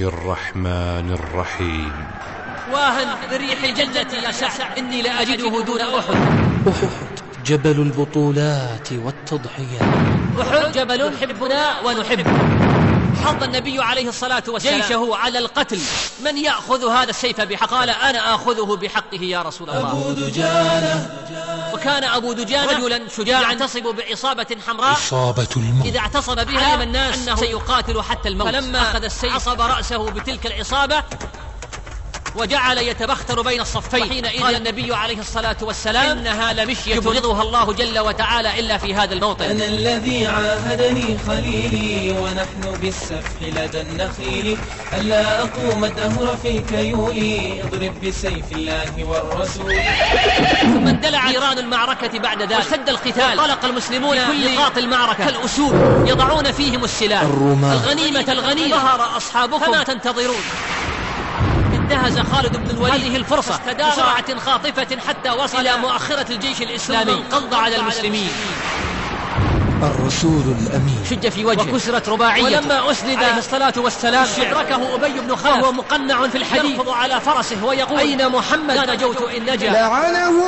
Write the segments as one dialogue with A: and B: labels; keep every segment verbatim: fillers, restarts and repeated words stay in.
A: الرحمن الرحيم.
B: واهن بريح الجنة يا سعد إني لأجده دون أحد.
C: أحد جبل البطولات والتضحيات.
B: أحد جبل نحبنا ونحبه. حض النبي عليه الصلاة والسلام جيشه على القتل. من يأخذ هذا السيف بحق؟ قال أنا آخذه بحقه يا رسول الله.
D: أبو دجانة.
B: وكان أبو دجانة رجلا شجاعا يعتصب بعصابة حمراء
A: إصابة الموت.
B: إذا اعتصب بها علم الناس أنه سيقاتل حتى الموت. فلما أخذ السيف عصب رأسه بتلك العصابة وجعل يتبختر بين الصفين. حينئذ قال النبي عليه الصلاة والسلام إنها لمشية يبغضها الله جل وتعالى إلا في هذا الموطن.
D: أنا الذي عاهدني خليلي ونحن بالسفح لدى النخيل ألا أقوم الدهر في كيولي اضرب بسيف الله والرسول.
B: ثم اندلع نيران المعركة بعد ذلك واشتد القتال. طلق المسلمون كل نقاط المعركة كالأسود يضعون فيهم السلاح. الغنيمة الغنيمة. ظهر أصحابكم فما تنتظرون. انتهز خالد بن الوليد هذه الفرصة بسرعة خاطفة حتى وصل إلى مؤخرة الجيش الإسلامي انقض على المسلمين.
C: الرسول الأمين
B: شج في وجهه وكسرت رباعيته. ولما أسند عليه الصلاة والسلام أدركه أبي بن خلف وهو مقنع في الحديد يركض على فرسه ويقول أين محمد؟ لا نجوت إن نجا.
E: لعنه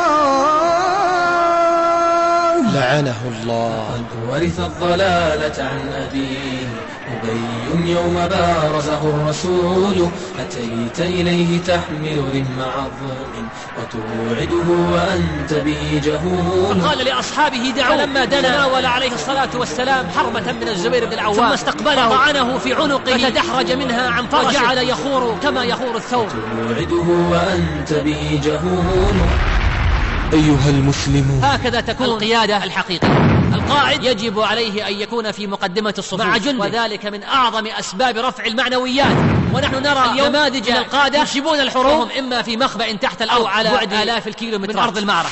E: الله
C: لعنه الله.
D: قد ورث الضلالة عن أبيه أبي يوم بارزه الرسول أتيت إليه تحمل رم عظم وتوعده وأنت به جهول.
B: قال لأصحابه دعوا. لما دنا ناول عليه الصلاة والسلام حربة من الزبير بن العوام ثم استقبله وطعنه في عنقه فتدحرج منها عن فرسه وجعل يخور كما يخور الثوب.
D: توعده وأنت به جهول.
C: أيها المسلمون
B: هكذا تكون القيادة الحقيقية. القائد يجب عليه أن يكون في مقدمة الصفوف مع جنده وذلك من أعظم أسباب رفع المعنويات. ونحن نرى اليوم نماذج من القادة ينشبون الحروب إما في مخبأ تحت الأرض أو على بعد آلاف الكيلومترات من أرض المعركة.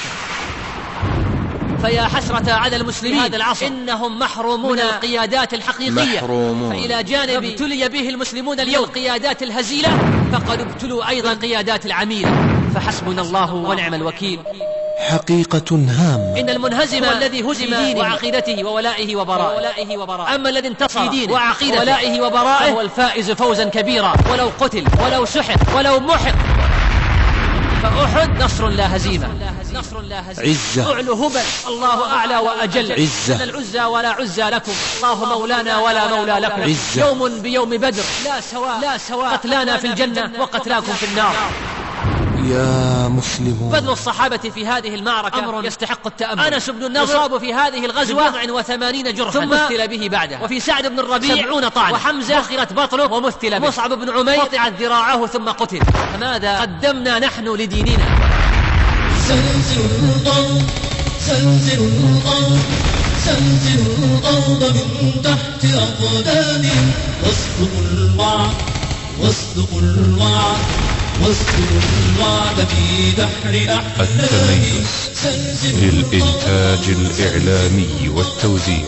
B: فيا حسرة على المسلمين هذا العصر إنهم محرومون من القيادات الحقيقية.
C: محرومون.
B: فإلى جانب ابتلي به المسلمون اليوم القيادات الهزيلة فقد ابتلوا أيضا القيادات العميلة. فحسبنا الله ونعم الوكيل.
C: حقيقة هامة.
B: إن المنهزم هو الذي هزم في دينه وعقيدته وولائه وبرائه. أما الذي انتصر في دينه وعقيدته وولائه وبرائه هو الفائز فوزا كبيرا ولو قتل ولو سحق ولو محق. فأحد نصر لا هزيمة. نصر لا هزيمة.
C: عزة.
B: أعلو هبل الله أعلى وأجل.
C: عزة.
B: إن العزى ولا عزى لكم الله مولانا ولا مولى لكم.
C: عزة.
B: يوم بيوم بدر لا سواء لا سواء قتلانا في الجنة وقتلاكم في النار.
C: يا مسلمون
B: بذل الصحابة في هذه المعركة أمر يستحق التأمل. أنس بن النضر يصاب في هذه الغزوة بضع وثمانين جرحا ثم مثل به بعده. وفي سعد بن الربيع سبعون طعنة. وحمزة بخرت بطنه ومثل به. مصعب بن عمير قطعت ذراعه ثم قتل. فماذا قدمنا نحن لديننا؟
F: سنزل الأرض سنزل الأرض سنزل الأرض من تحت أقدامهم واصدقوا الوعد واصدقوا الوعد واصدقوا الوعد في بحر أحلامهم.
A: للإنتاج الإعلامي والتوزيع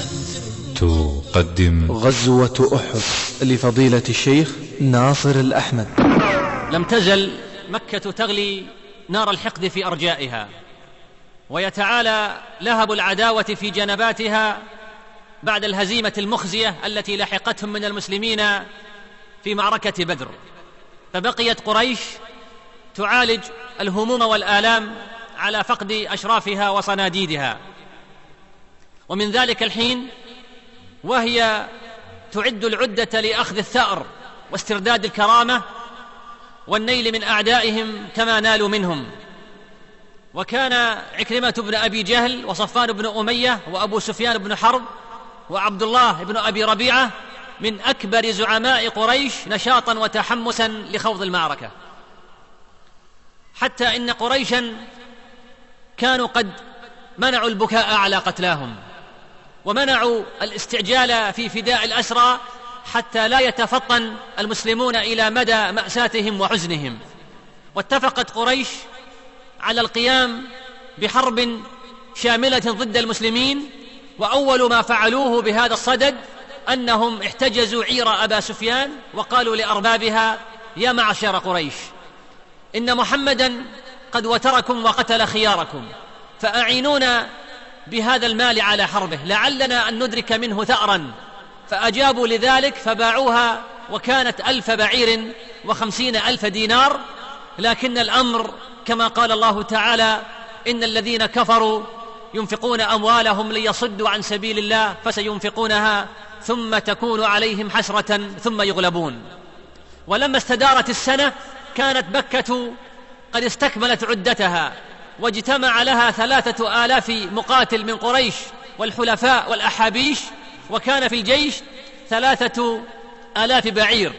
A: تقدم
C: غزوة أحد لفضيلة الشيخ ناصر الأحمد.
B: لم تزل مكة تغلي نار الحقد في أرجائها ويتعالى لهب العداوة في جنباتها بعد الهزيمة المخزية التي لحقتهم من المسلمين في معركة بدر. فبقيت قريش تعالج الهموم والآلام على فقد أشرافها وصناديدها. ومن ذلك الحين وهي تعد العدة لأخذ الثأر واسترداد الكرامة والنيل من أعدائهم كما نالوا منهم. وكان عكرمة بن أبي جهل وصفان بن أمية وأبو سفيان بن حرب وعبد الله بن أبي ربيعة من أكبر زعماء قريش نشاطا وتحمسا لخوض المعركة. حتى إن قريشا كانوا قد منعوا البكاء على قتلاهم ومنعوا الاستعجال في فداء الأسرى حتى لا يتفطن المسلمون إلى مدى مأساتهم وحزنهم. واتفقت قريش على القيام بحرب شاملة ضد المسلمين. وأول ما فعلوه بهذا الصدد أنهم احتجزوا عير أبا سفيان وقالوا لأربابها يا معشر قريش إن محمدا قد وتركم وقتل خياركم فأعينونا بهذا المال على حربه لعلنا أن ندرك منه ثأرا. فأجابوا لذلك فباعوها وكانت ألف بعير وخمسين ألف دينار، لكن الأمر كما قال الله تعالى: إن الذين كفروا ينفقون أموالهم ليصدوا عن سبيل الله فسينفقونها ثم تكون عليهم حسرة ثم يغلبون. ولما استدارت السنة كانت مكة قد استكملت عدتها، واجتمع لها ثلاثة آلاف مقاتل من قريش والحلفاء والأحابيش، وكان في الجيش ثلاثة آلاف بعير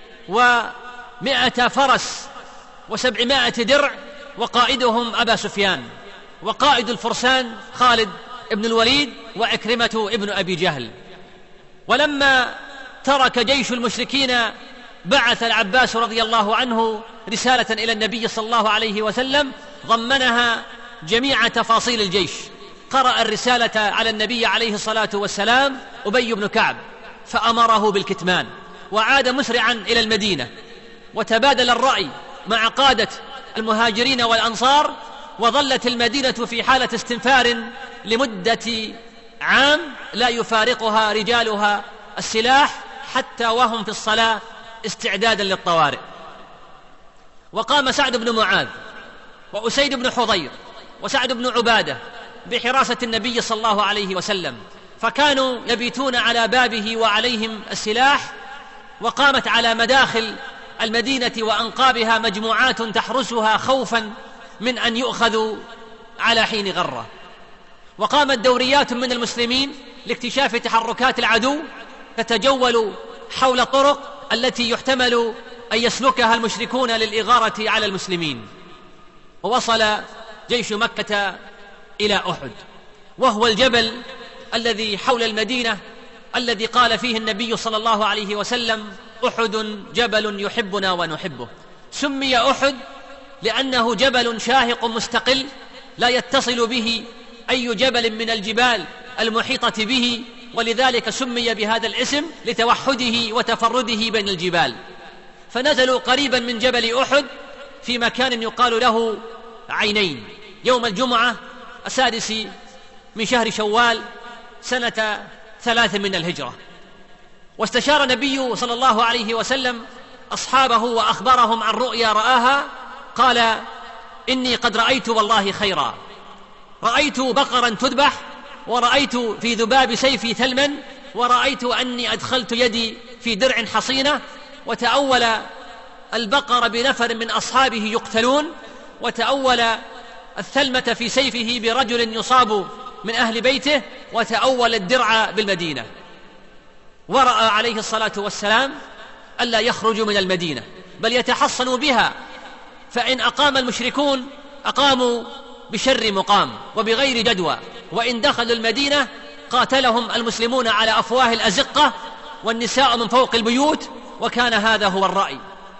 B: ومائة فرس وسبعمائة درع، وقائدهم أبا سفيان، وقائد الفرسان خالد ابن الوليد وعكرمة ابن أبي جهل. ولما ترك جيش المشركين بعث العباس رضي الله عنه رسالة إلى النبي صلى الله عليه وسلم ضمنها جميع تفاصيل الجيش. قرأ الرسالة على النبي عليه الصلاة والسلام أبي بن كعب فأمره بالكتمان، وعاد مسرعا إلى المدينة، وتبادل الرأي مع قادة المهاجرين والأنصار، وظلت المدينة في حالة استنفار لمدة عام لا يفارقها رجالها السلاح حتى وهم في الصلاة استعدادا للطوارئ. وقام سعد بن معاذ وأسيد بن حضير وسعد بن عبادة بحراسة النبي صلى الله عليه وسلم، فكانوا يبيتون على بابه وعليهم السلاح. وقامت على مداخل المدينة وأنقابها مجموعات تحرسها خوفا من أن يؤخذوا على حين غرة. وقامت دوريات من المسلمين لاكتشاف تحركات العدو، تتجول حول الطرق التي يحتمل أن يسلكها المشركون للإغارة على المسلمين. ووصل جيش مكة إلى أحد، وهو الجبل الذي حول المدينة الذي قال فيه النبي صلى الله عليه وسلم: أحد جبل يحبنا ونحبه. سمي أحد لأنه جبل شاهق مستقل لا يتصل به أي جبل من الجبال المحيطة به، ولذلك سمي بهذا الاسم لتوحده وتفرده بين الجبال. فنزلوا قريبا من جبل أحد في مكان يقال له عينين يوم الجمعة السادس من شهر شوال سنة ثلاث من الهجرة. واستشار النبي صلى الله عليه وسلم أصحابه وأخبرهم عن رؤيا رآها. قال: إني قد رأيت والله خيرا، رأيت بقرا تذبح، ورأيت في ذباب سيفي ثلما، ورأيت أني أدخلت يدي في درع حصينة، وتأول البقر بنفر من أصحابه يقتلون، وتأول الثلمة في سيفه برجل يصاب من أهل بيته، وتأول الدرع بالمدينة. ورأى عليه الصلاة والسلام ألا يخرجوا من المدينة بل يتحصنوا بها، فإن أقام المشركون أقاموا بشر مقام وبغير جدوى، وإن دخلوا المدينة قاتلهم المسلمون على أفواه الأزقة والنساء من فوق البيوت. وكان هذا هو الرأي.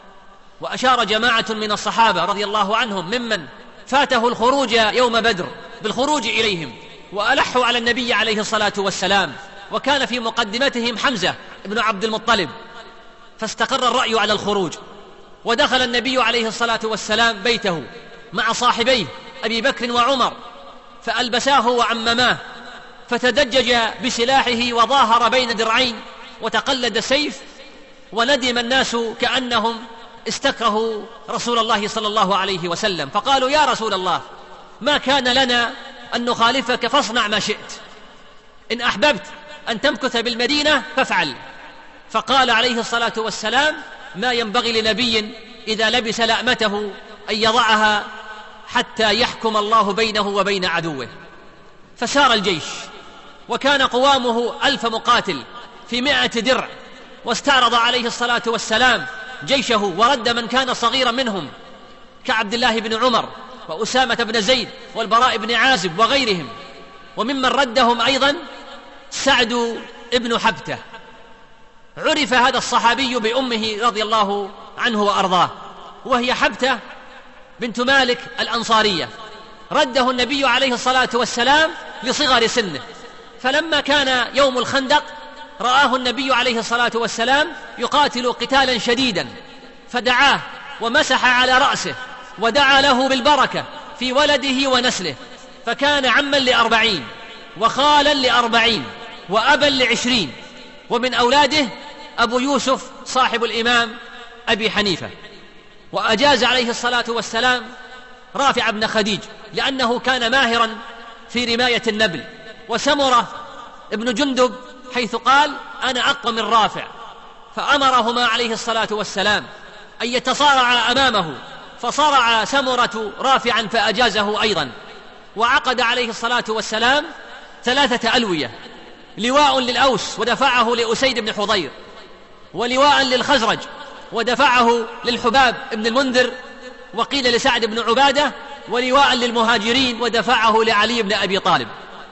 B: وأشار جماعة من الصحابة رضي الله عنهم ممن فاته الخروج يوم بدر بالخروج إليهم، وألحوا على النبي عليه الصلاة والسلام، وكان في مقدمتهم حمزة بن عبد المطلب، فاستقر الرأي على الخروج. ودخل النبي عليه الصلاة والسلام بيته مع صاحبيه أبي بكر وعمر، فألبساه وعمماه، فتدجج بسلاحه وظاهر بين درعين وتقلد سيف، وندم الناس كأنهم استكرهوا رسول الله صلى الله عليه وسلم، فقالوا: يا رسول الله، ما كان لنا أن نخالفك، فاصنع ما شئت، إن أحببت أن تمكث بالمدينة فافعل. فقال عليه الصلاة والسلام: ما ينبغي لنبي إذا لبس لأمته أن يضعها حتى يحكم الله بينه وبين عدوه. فسار الجيش، وكان قوامه ألف مقاتل في مائة درع، واستعرض عليه الصلاة والسلام جيشه ورد من كان صغيرا منهم كعبد الله بن عمر وأسامة بن زيد والبراء بن عازب وغيرهم. وممن ردهم أيضا سعد بن حبتة، عرف هذا الصحابي بأمه رضي الله عنه وأرضاه، وهي حبتة بنت مالك الأنصارية. رده النبي عليه الصلاة والسلام لصغر سنه، فلما كان يوم الخندق رآه النبي عليه الصلاة والسلام يقاتل قتالا شديدا، فدعاه ومسح على رأسه ودعا له بالبركة في ولده ونسله، فكان عما لأربعين وخالا لأربعين وأبا لعشرين. ومن أولاده أبو يوسف صاحب الإمام أبي حنيفة، وأجاز عليه الصلاة والسلام رافع بن خديج لأنه كان ماهرا في رماية النبل، وسمرة ابن جندب حيث قال أنا أقوى من رافع، فأمرهما عليه الصلاة والسلام أن يتصارعا أمامه، فصارع سمرة رافعا فأجازه أيضا. وعقد عليه الصلاة والسلام ثلاثة ألوية، لواء للأوس ودفعه لأسيد بن حضير، ولواء للخزرج ودفعه للحباب بن المنذر وقيل لسعد بن عبادة، ولواء للمهاجرين ودفعه لعلي بن أبي طالب.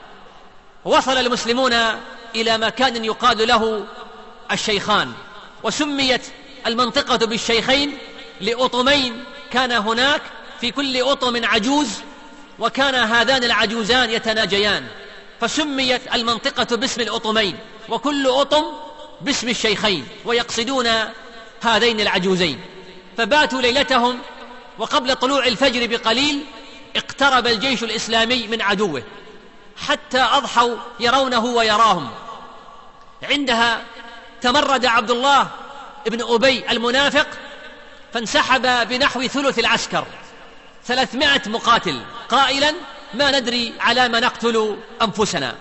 B: وصل المسلمون إلى مكان يقال له الشيخان، وسميت المنطقة بالشيخين لأطمين كان هناك في كل أطم عجوز، وكان هذان العجوزان يتناجيان، فسميت المنطقة باسم الأطمين، وكل أطم باسم الشيخين، ويقصدون هذين العجوزين. فباتوا ليلتهم، وقبل طلوع الفجر بقليل اقترب الجيش الإسلامي من عدوه حتى أضحوا يرونه ويراهم. عندها تمرد عبد الله ابن أبي المنافق فانسحب بنحو ثلث العسكر، ثلاثمائة مقاتل، قائلا ما ندري على ما نقتل أنفسنا.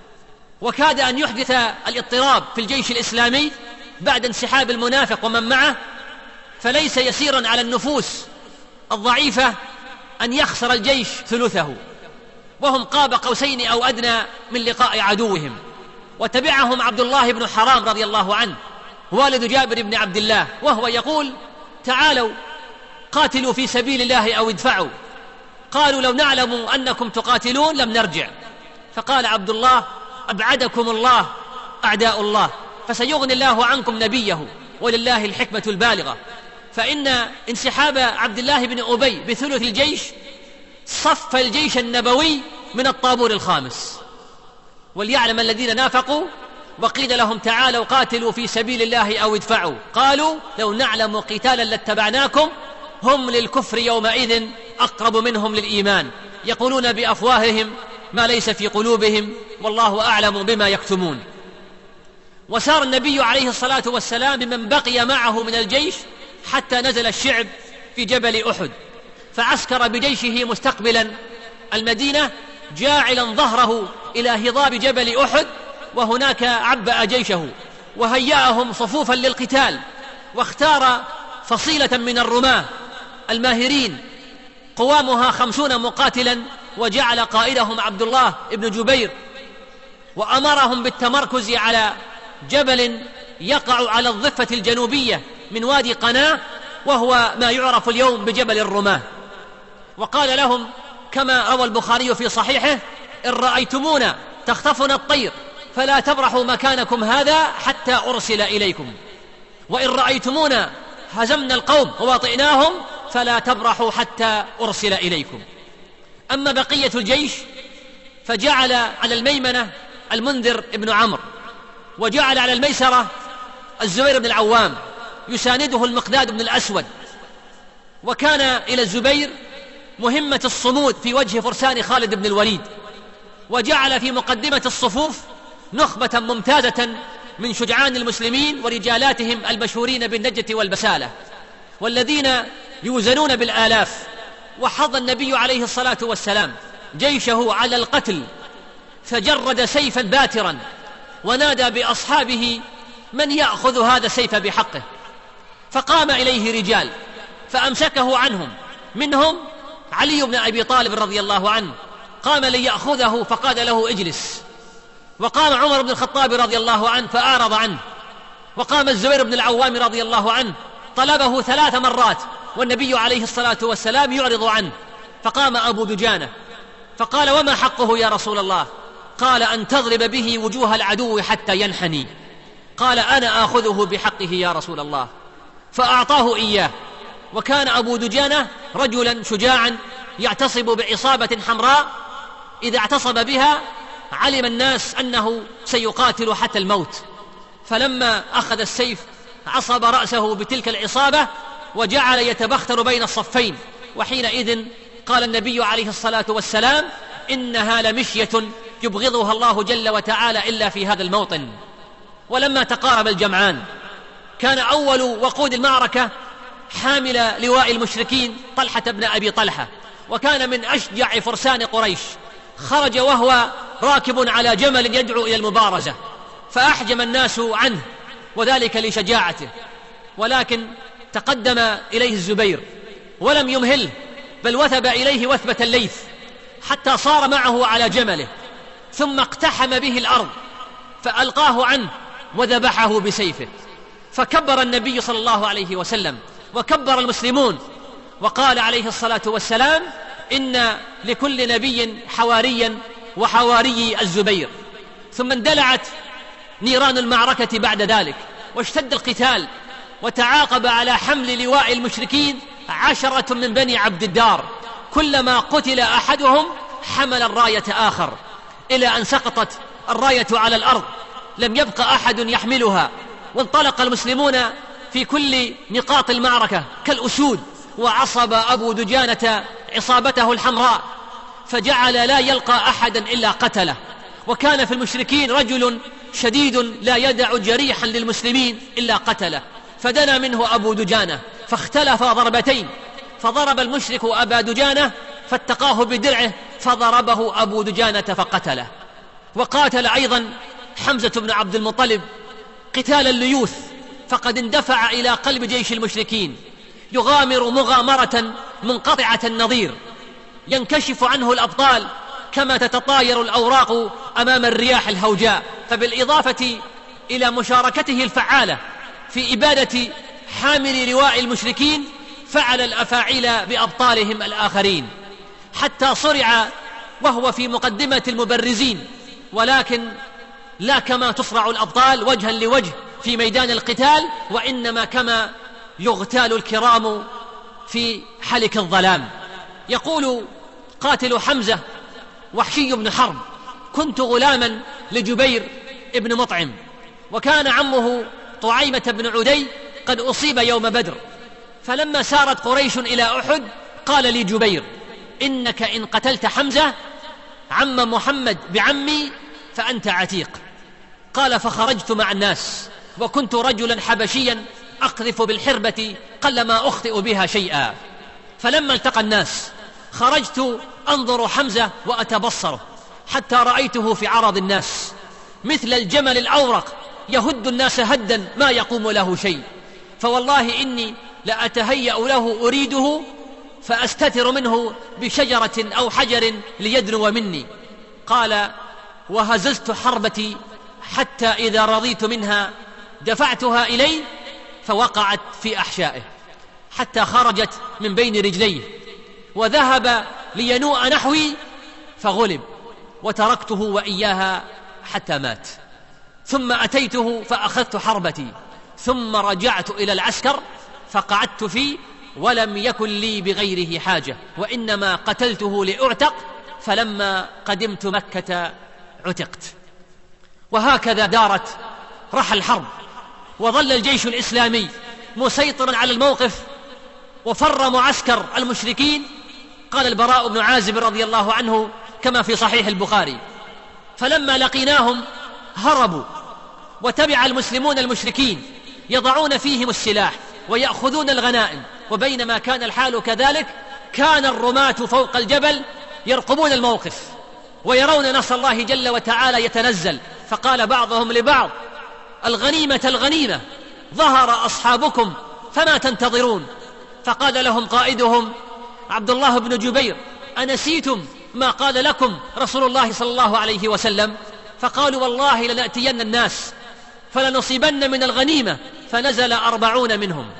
B: وكاد أن يحدث الاضطراب في الجيش الإسلامي بعد انسحاب المنافق ومن معه، فليس يسيرا على النفوس الضعيفة أن يخسر الجيش ثلثه، وهم قاب قوسين أو أدنى من لقاء عدوهم. وتبعهم عبد الله بن حرام رضي الله عنه والد جابر بن عبد الله، وهو يقول تعالوا قاتلوا في سبيل الله أو ادفعوا. قالوا لو نعلم أنكم تقاتلون لم نرجع. فقال عبد الله أبعدكم الله أعداء الله، فسيغني الله عنكم نبيه، ولله الحكمة البالغة. فإن انسحاب عبد الله بن أبي بثلث الجيش صف الجيش النبوي من الطابور الخامس. وليعلم الذين نافقوا وقيل لهم تعالوا قاتلوا في سبيل الله أو ادفعوا، قالوا لو نعلم قتالا لاتبعناكم هم للكفر يومئذ أقرب منهم للإيمان، يقولون بأفواههم ما ليس في قلوبهم والله أعلم بما يكتمون. وسار النبي عليه الصلاة والسلام بمن بقي معه من الجيش حتى نزل الشعب في جبل أحد، فعسكر بجيشه مستقبلا المدينة جاعلا ظهره إلى هضاب جبل أحد، وهناك عبأ جيشه وهيأهم صفوفا للقتال، واختار فصيلة من الرماة الماهرين قوامها خمسون مقاتلا، وجعل قائدهم عبد الله بن جبير، وأمرهم بالتمركز على جبل يقع على الضفة الجنوبية من وادي قناة، وهو ما يعرف اليوم بجبل الرماة. وقال لهم كما روى البخاري في صحيحه إن رأيتمونا تخطفنا الطير فلا تبرحوا مكانكم هذا حتى أرسل إليكم، وإن رأيتمونا هزمنا القوم وواطئناهم فلا تبرحوا حتى أرسل إليكم. أما بقية الجيش فجعل على الميمنة المنذر ابن عمرو، وجعل على الميسرة الزبير بن العوام يسانده المقداد بن الأسود. وكان إلى الزبير مهمة الصمود في وجه فرسان خالد بن الوليد، وجعل في مقدمة الصفوف نخبة ممتازة من شجعان المسلمين ورجالاتهم المشهورين بالنجة والبسالة، والذين يوزنون بالآلاف. وحض النبي عليه الصلاة والسلام جيشه على القتل، فجرد سيفا باترا ونادى بأصحابه من يأخذ هذا السيف بحقه، فقام إليه رجال فأمسكه عنهم، منهم علي بن أبي طالب رضي الله عنه قام ليأخذه فقال له اجلس، وقام عمر بن الخطاب رضي الله عنه فأعرض عنه، وقام الزبير بن العوام رضي الله عنه طلبه ثلاث مرات والنبي عليه الصلاة والسلام يعرض عنه، فقام أبو دجانة فقال وما حقه يا رسول الله؟ قال أن تضرب به وجوه العدو حتى ينحني. قال أنا آخذه بحقه يا رسول الله، فأعطاه إياه. وكان أبو دجانة رجلا شجاعا يعتصب بعصابة حمراء، إذا اعتصب بها علم الناس أنه سيقاتل حتى الموت، فلما أخذ السيف عصب رأسه بتلك العصابة وجعل يتبختر بين الصفين. وحينئذ قال النبي عليه الصلاة والسلام إنها لمشية يبغضها الله جل وتعالى إلا في هذا الموطن. ولما تقارب الجمعان كان أول وقود المعركة حامل لواء المشركين طلحة بن أبي طلحة، وكان من أشجع فرسان قريش. خرج وهو راكب على جمل يدعو إلى المبارزة، فأحجم الناس عنه وذلك لشجاعته، ولكن تقدم إليه الزبير ولم يمهله، بل وثب إليه وثبة الليث حتى صار معه على جمله، ثم اقتحم به الأرض فألقاه عنه وذبحه بسيفه. فكبر النبي صلى الله عليه وسلم وكبر المسلمون، وقال عليه الصلاة والسلام: إن لكل نبي حواريا وحواري الزبير. ثم اندلعت نيران المعركة بعد ذلك، واشتد القتال، وتعاقب على حمل لواء المشركين عشرة من بني عبد الدار، كلما قتل أحدهم حمل الراية آخر، إلى أن سقطت الراية على الأرض، لم يبق أحد يحملها. وانطلق المسلمون في كل نقاط المعركة كالأسود، وعصب أبو دجانة عصابته الحمراء، فجعل لا يلقى أحدا إلا قتله. وكان في المشركين رجل شديد لا يدع جريحا للمسلمين إلا قتله، فدنا منه أبو دجانة فاختلف ضربتين، فضرب المشرك أبا دجانة فاتقاه بدرعه، فضربه أبو دجانة فقتله. وقاتل أيضا حمزة بن عبد المطلب قتال الليوث، فقد اندفع إلى قلب جيش المشركين يغامر مغامرة منقطعة النظير، ينكشف عنه الأبطال كما تتطاير الأوراق أمام الرياح الهوجاء. فبالإضافة إلى مشاركته الفعالة في إبادة حامل لواء المشركين، فعل الأفاعيل بأبطالهم الآخرين، حتى صرع وهو في مقدمة المبرزين، ولكن لا كما تصرع الأبطال وجها لوجه في ميدان القتال، وإنما كما يغتال الكرام في حلك الظلام. يقول قاتل حمزة وحشي بن حرب: كنت غلاما لجبير ابن مطعم، وكان عمه طعيمة بن عدي قد أصيب يوم بدر، فلما سارت قريش إلى أحد قال لي جبير: إنك إن قتلت حمزة عم محمد بعمي فأنت عتيق. قال: فخرجت مع الناس، وكنت رجلا حبشيا أقذف بالحربة قلما أخطئ بها شيئا. فلما التقى الناس خرجت أنظر حمزة وأتبصره، حتى رأيته في عرض الناس مثل الجمل الأورق يهد الناس هدا ما يقوم له شيء، فوالله إني لأتهيأ له أريده فأستتر منه بشجرة أو حجر ليدنو مني. قال: وهززت حربتي حتى إذا رضيت منها دفعتها إليه فوقعت في أحشائه حتى خرجت من بين رجليه، وذهب لينوء نحوي فغلب، وتركته وإياها حتى مات. ثم أتيته فأخذت حربتي، ثم رجعت إلى العسكر فقعدت فيه، ولم يكن لي بغيره حاجة، وإنما قتلته لأعتق، فلما قدمت مكة عتقت. وهكذا دارت رحى الحرب، وظل الجيش الإسلامي مسيطرا على الموقف، وفر معسكر المشركين. قال البراء بن عازب رضي الله عنه كما في صحيح البخاري: فلما لقيناهم هربوا، وتبع المسلمون المشركين يضعون فيهم السلاح ويأخذون الغنائم، وبينما كان الحال كذلك كان الرماة فوق الجبل يرقبون الموقف ويرون نصر الله جل وتعالى يتنزل. فقال بعضهم لبعض: الغنيمة الغنيمة، ظهر أصحابكم فما تنتظرون؟ فقال لهم قائدهم عبد الله بن جبير: أنسيتم ما قال لكم رسول الله صلى الله عليه وسلم؟ فقالوا: والله لنأتين الناس فلنصيبن من الغنيمة. فنزل أربعون منهم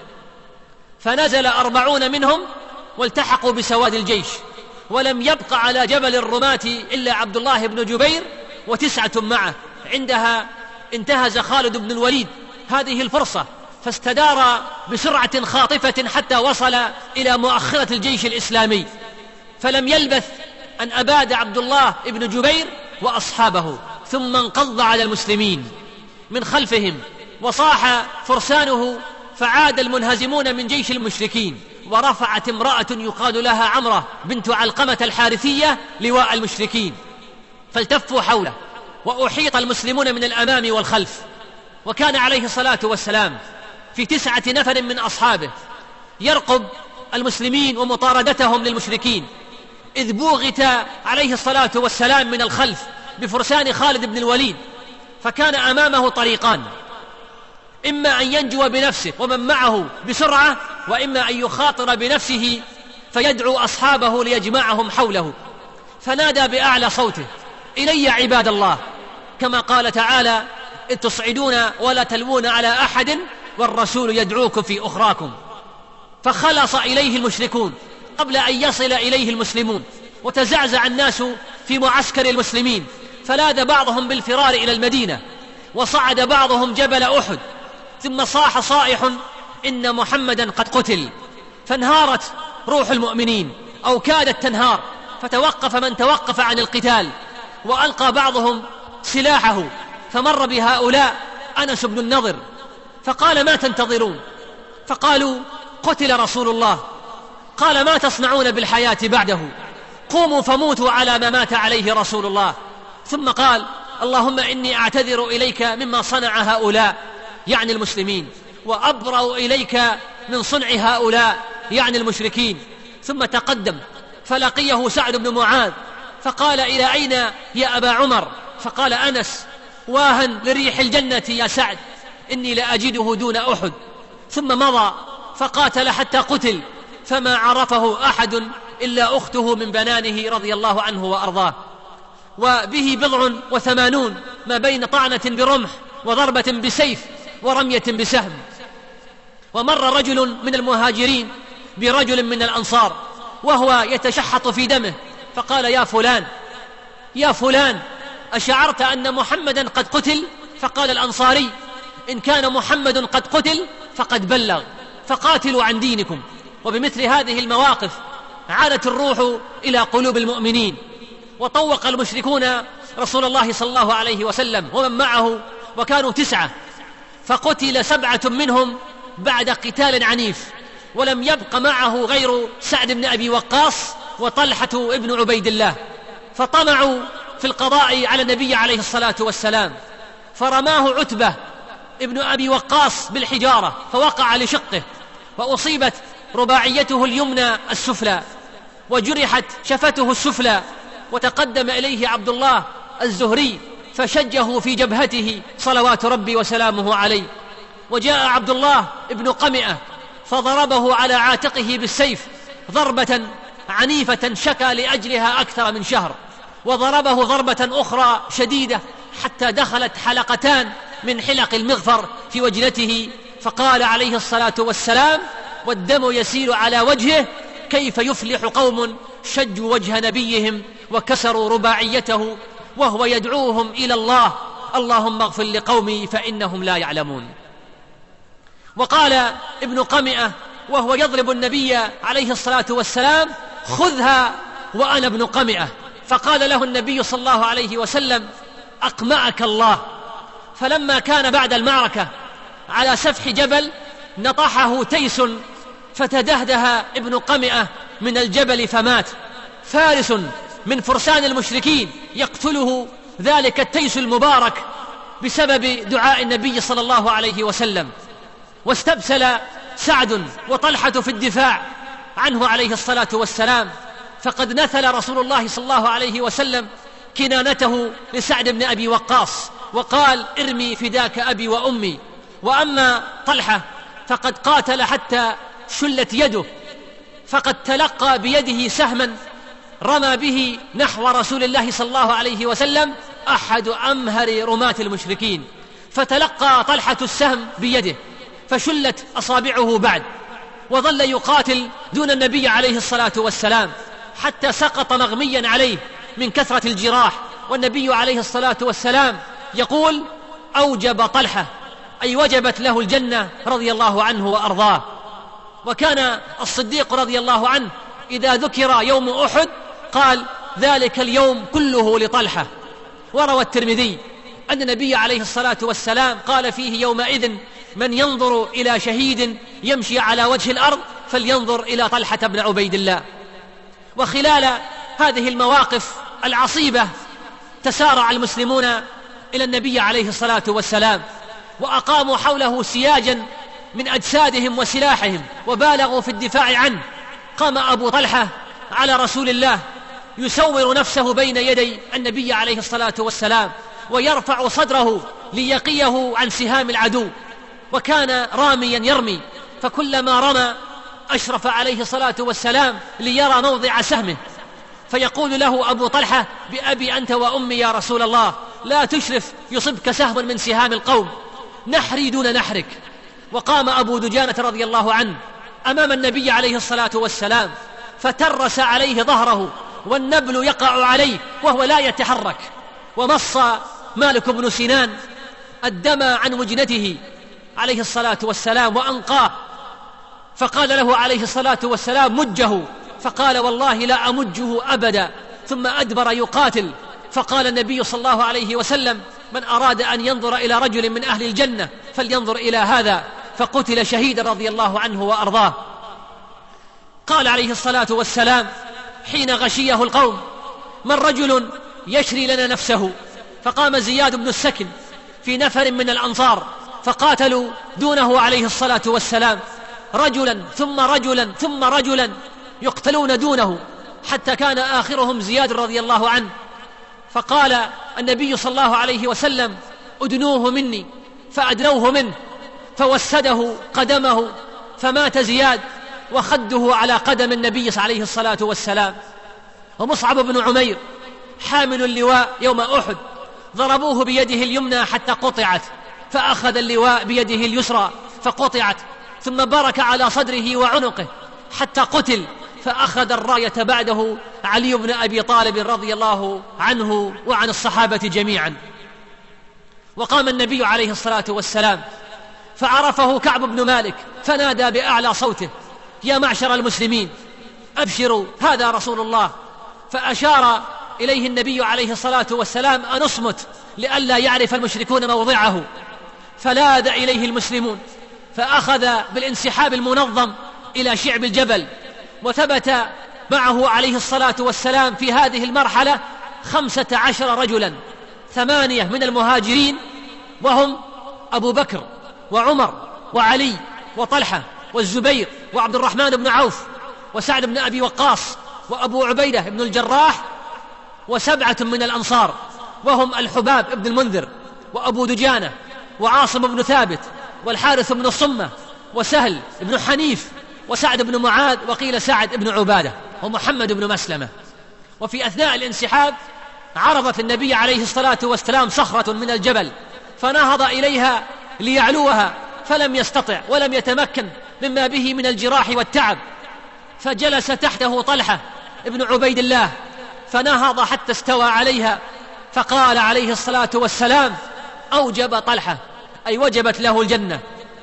B: فنزل أربعون منهم والتحقوا بسواد الجيش، ولم يبق على جبل الرماة إلا عبد الله بن جبير وتسعة معه. عندها انتهز خالد بن الوليد هذه الفرصة فاستدار بسرعة خاطفة حتى وصل إلى مؤخرة الجيش الإسلامي، فلم يلبث أن أباد عبد الله بن جبير وأصحابه، ثم انقض على المسلمين من خلفهم، وصاح فرسانه فعاد المنهزمون من جيش المشركين. ورفعت امرأة يقال لها عمرة بنت علقمة الحارثية لواء المشركين، فالتفوا حوله، وأحيط المسلمون من الأمام والخلف. وكان عليه الصلاة والسلام في تسعة نفر من أصحابه يرقب المسلمين ومطاردتهم للمشركين، إذ بوغت عليه الصلاة والسلام من الخلف بفرسان خالد بن الوليد، فكان أمامه طريقان: إما أن ينجو بنفسه ومن معه بسرعة، وإما أن يخاطر بنفسه فيدعو أصحابه ليجمعهم حوله، فنادى بأعلى صوته: إلي عباد الله، كما قال تعالى: إذ تصعدون ولا تلوون على أحد والرسول يدعوكم في أخراكم. فخلص إليه المشركون قبل أن يصل إليه المسلمون، وتزعزع الناس في معسكر المسلمين، فلاذ بعضهم بالفرار إلى المدينة، وصعد بعضهم جبل أحد، ثم صاح صائح: إن محمدا قد قتل. فانهارت روح المؤمنين أو كادت تنهار، فتوقف من توقف عن القتال، وألقى بعضهم سلاحه، فمر بهؤلاء أنس بن النضر فقال: ما تنتظرون؟ فقالوا: قتل رسول الله. قال: ما تصنعون بالحياة بعده؟ قوموا فموتوا على ما مات عليه رسول الله. ثم قال: اللهم إني أعتذر إليك مما صنع هؤلاء، يعني المسلمين، وأبرأ إليك من صنع هؤلاء، يعني المشركين. ثم تقدم فلقيه سعد بن معاذ فقال: إلى أين يا أبا عمر؟ فقال أنس: واهن لريح الجنة يا سعد، إني لأجده دون أحد. ثم مضى فقاتل حتى قتل، فما عرفه أحد إلا أخته من بنانه رضي الله عنه وأرضاه. وبه بضع وثمانون ما بين طعنة برمح وضربة بسيف ورمية بسهم. ومر رجل من المهاجرين برجل من الأنصار وهو يتشحط في دمه، فقال: يا فلان يا فلان، أشعرت أن محمدا قد قتل؟ فقال الأنصاري: إن كان محمد قد قتل فقد بلغ، فقاتلوا عن دينكم. وبمثل هذه المواقف عادت الروح إلى قلوب المؤمنين، وطوق المشركون رسول الله صلى الله عليه وسلم ومن معه، وكانوا تسعة، فقتل سبعة منهم بعد قتال عنيف، ولم يبق معه غير سعد بن أبي وقاص وطلحة ابن عبيد الله. فطمعوا في القضاء على النبي عليه الصلاة والسلام، فرماه عتبة ابن أبي وقاص بالحجارة فوقع لشقه، وأصيبت رباعيته اليمنى السفلى، وجرحت شفته السفلى، وتقدم إليه عبد الله الزهري فشجه في جبهته صلوات ربي وسلامه عليه. وجاء عبد الله ابن قمئة فضربه على عاتقه بالسيف ضربة عنيفة شكى لأجلها أكثر من شهر، وضربه ضربة أخرى شديدة حتى دخلت حلقتان من حلق المغفر في وجنته، فقال عليه الصلاة والسلام: والدم يسيل على وجهه، كيف يفلح قوم شجوا وجه نبيهم وكسروا رباعيته وهو يدعوهم إلى الله، اللهم اغفر لقومي فإنهم لا يعلمون. وقال ابن قمئة وهو يضرب النبي عليه الصلاة والسلام: خذها وأنا ابن قمئة. فقال له النبي صلى الله عليه وسلم: أقمعك الله. فلما كان بعد المعركة على سفح جبل نطحه تيس فتدهده ابن قمئة من الجبل فمات. فارس من فرسان المشركين يقتله ذلك التيس المبارك بسبب دعاء النبي صلى الله عليه وسلم. واستبسل سعد وطلحة في الدفاع عنه عليه الصلاة والسلام، فقد نثل رسول الله صلى الله عليه وسلم كنانته لسعد بن أبي وقاص وقال: ارمي فداك أبي وأمي. وأما طلحة فقد قاتل حتى شلت يده، فقد تلقى بيده سهما رمى به نحو رسول الله صلى الله عليه وسلم أحد أمهر رماة المشركين، فتلقى طلحة السهم بيده فشلت أصابعه بعد، وظل يقاتل دون النبي عليه الصلاة والسلام حتى سقط مغميا عليه من كثرة الجراح. والنبي عليه الصلاة والسلام يقول: أوجب طلحة، أي وجبت له الجنة رضي الله عنه وأرضاه. وكان الصديق رضي الله عنه إذا ذكر يوم أحد قال: ذلك اليوم كله لطلحة. وروى الترمذي أن النبي عليه الصلاة والسلام قال فيه يومئذ: من ينظر إلى شهيد يمشي على وجه الأرض فلينظر إلى طلحة بن عبيد الله. وخلال هذه المواقف العصيبة تسارع المسلمون إلى النبي عليه الصلاة والسلام، وأقاموا حوله سياجا من أجسادهم وسلاحهم وبالغوا في الدفاع عنه، قام أبو طلحة على رسول الله يسور نفسه بين يدي النبي عليه الصلاة والسلام ويرفع صدره ليقيه عن سهام العدو، وكان راميا يرمي، فكلما رمى أشرف عليه الصلاة والسلام ليرى موضع سهمه، فيقول له أبو طلحة: بأبي أنت وأمي يا رسول الله، لا تشرف يصبك سهم من سهام القوم، نحري دون نحرك. وقام أبو دجانة رضي الله عنه أمام النبي عليه الصلاة والسلام فترس عليه ظهره والنبل يقع عليه وهو لا يتحرك، ومص مالك بن سنان الدم عن وجنته عليه الصلاة والسلام وأنقاه، فقال له عليه الصلاة والسلام: مجه، فقال: والله لا أمجه أبدا، ثم أدبر يقاتل. فقال النبي صلى الله عليه وسلم: من أراد أن ينظر إلى رجل من أهل الجنة فلينظر إلى هذا، فقتل شهيدا رضي الله عنه وأرضاه. قال عليه الصلاة والسلام حين غشيه القوم: من رجل يشري لنا نفسه؟ فقام زياد بن السكن في نفر من الأنصار فقاتلوا دونه عليه الصلاة والسلام، رجلا ثم رجلا ثم رجلا يقتلون دونه، حتى كان آخرهم زياد رضي الله عنه. فقال النبي صلى الله عليه وسلم: أدنوه مني، فأدنوه منه، فوسده قدمه، فمات زياد وخده على قدم النبي عليه الصلاة والسلام. ومصعب بن عمير حامل اللواء يوم أحد ضربوه بيده اليمنى حتى قطعت، فأخذ اللواء بيده اليسرى فقطعت، ثم برك على صدره وعنقه حتى قتل، فأخذ الراية بعده علي بن أبي طالب رضي الله عنه وعن الصحابة جميعا. وقام النبي عليه الصلاة والسلام فعرفه كعب بن مالك فنادى بأعلى صوته: يا معشر المسلمين أبشروا، هذا رسول الله. فأشار إليه النبي عليه الصلاة والسلام أن اصمت لئلا يعرف المشركون موضعه، فلاذ إليه المسلمون، فأخذ بالانسحاب المنظم إلى شعب الجبل، وثبت معه عليه الصلاة والسلام في هذه المرحلة خمسة عشر رجلا، ثمانية من المهاجرين وهم أبو بكر وعمر وعلي وطلحة والزبير وعبد الرحمن بن عوف وسعد بن أبي وقاص وأبو عبيدة بن الجراح، وسبعة من الأنصار وهم الحباب بن المنذر وأبو دجانة وعاصم بن ثابت والحارث بن الصمة وسهل بن حنيف وسعد بن معاذ وقيل سعد بن عبادة ومحمد بن مسلمة. وفي أثناء الانسحاب عرضت النبي عليه الصلاة والسلام صخرة من الجبل فنهض إليها ليعلوها، فلم يستطع ولم يتمكن مما به من الجراح والتعب، فجلس تحته طلحة ابن عبيد الله فنهض حتى استوى عليها، فقال عليه الصلاة والسلام: أوجب طلحة، أي وجبت له الجنة.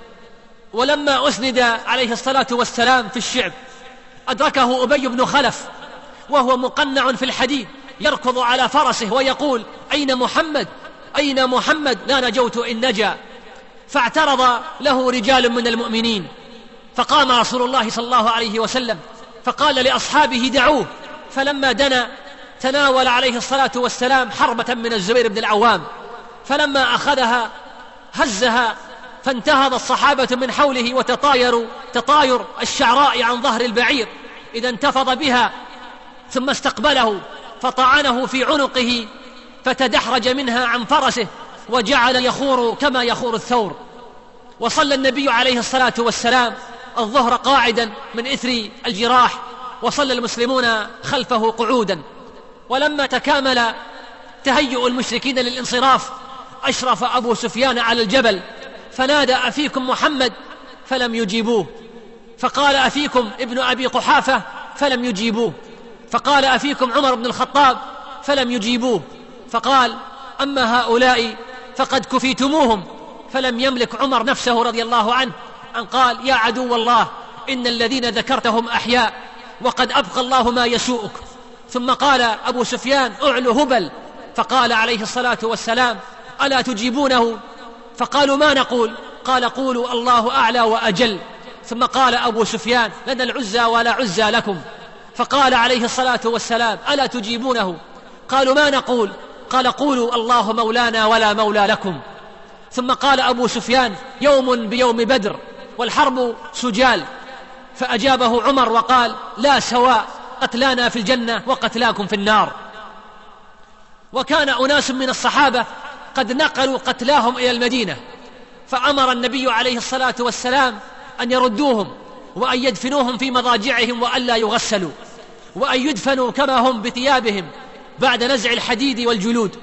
B: ولما أسند عليه الصلاة والسلام في الشعب أدركه أبي بن خلف وهو مقنع في الحديد يركض على فرسه ويقول: أين محمد؟ أين محمد؟ لا نجوت إن نجا. فاعترض له رجال من المؤمنين، فقام رسول الله صلى الله عليه وسلم فقال لأصحابه: دعوه. فلما دنا تناول عليه الصلاة والسلام حربة من الزبير بن العوام، فلما أخذها هزها، فانتهض الصحابة من حوله وتطايروا تطاير الشعراء عن ظهر البعير إذا انتفض بها، ثم استقبله فطعنه في عنقه فتدحرج منها عن فرسه وجعل يخور كما يخور الثور. وصلى النبي عليه الصلاة والسلام الظهر قاعدا من إثر الجراح، وصلى المسلمون خلفه قعودا. ولما تكامل تهيؤ المشركين للانصراف أشرف أبو سفيان على الجبل فنادى: أفيكم محمد؟ فلم يجيبوه. فقال: أفيكم ابن أبي قحافة؟ فلم يجيبوه. فقال: أفيكم عمر بن الخطاب؟ فلم يجيبوه. فقال: أما هؤلاء فقد كفيتموهم. فلم يملك عمر نفسه رضي الله عنه أن قال: يا عدو الله، إن الذين ذكرتهم أحياء وقد أبقى الله ما يسوءك. ثم قال أبو سفيان: أعلو هبل. فقال عليه الصلاة والسلام: ألا تجيبونه؟ فقالوا: ما نقول؟ قال: قولوا الله أعلى وأجل. ثم قال أبو سفيان: لنا العزى ولا عزى لكم. فقال عليه الصلاة والسلام: ألا تجيبونه؟ قالوا: ما نقول؟ قال: قولوا الله مولانا ولا مولى لكم. ثم قال أبو سفيان: يوم بيوم بدر والحرب سجال. فأجابه عمر وقال: لا سواء، قتلانا في الجنة وقتلاكم في النار. وكان أناس من الصحابة قد نقلوا قتلاهم إلى المدينة، فأمر النبي عليه الصلاة والسلام أن يردوهم وأن يدفنوهم في مضاجعهم وألا يغسلوا، وأن يدفنوا كما هم بثيابهم بعد نزع الحديد والجلود.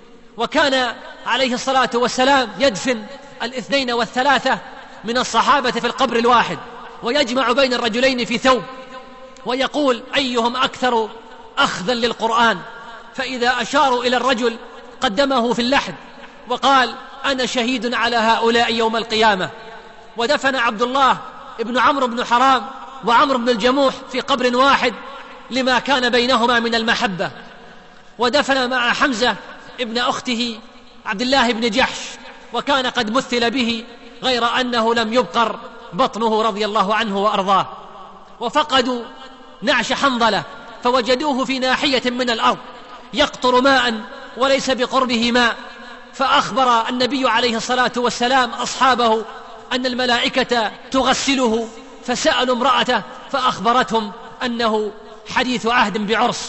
B: وكان عليه الصلاة والسلام يدفن الاثنين والثلاثة من الصحابة في القبر الواحد، ويجمع بين الرجلين في ثوب، ويقول: أيهم أكثر أخذا للقرآن؟ فإذا أشاروا إلى الرجل قدمه في اللحد وقال: أنا شهيد على هؤلاء يوم القيامة. ودفن عبد الله ابن عمرو بن حرام وعمرو بن الجموح في قبر واحد لما كان بينهما من المحبة. ودفن مع حمزة ابن أخته عبد الله بن جحش، وكان قد مثل به غير أنه لم يبقر بطنه رضي الله عنه وأرضاه. وفقدوا نعش حنظلة فوجدوه في ناحية من الأرض يقطر ماء وليس بقربه ماء، فأخبر النبي عليه الصلاة والسلام أصحابه أن الملائكة تغسله، فسألوا امرأته فأخبرتهم أنه حديث عهد بعرس.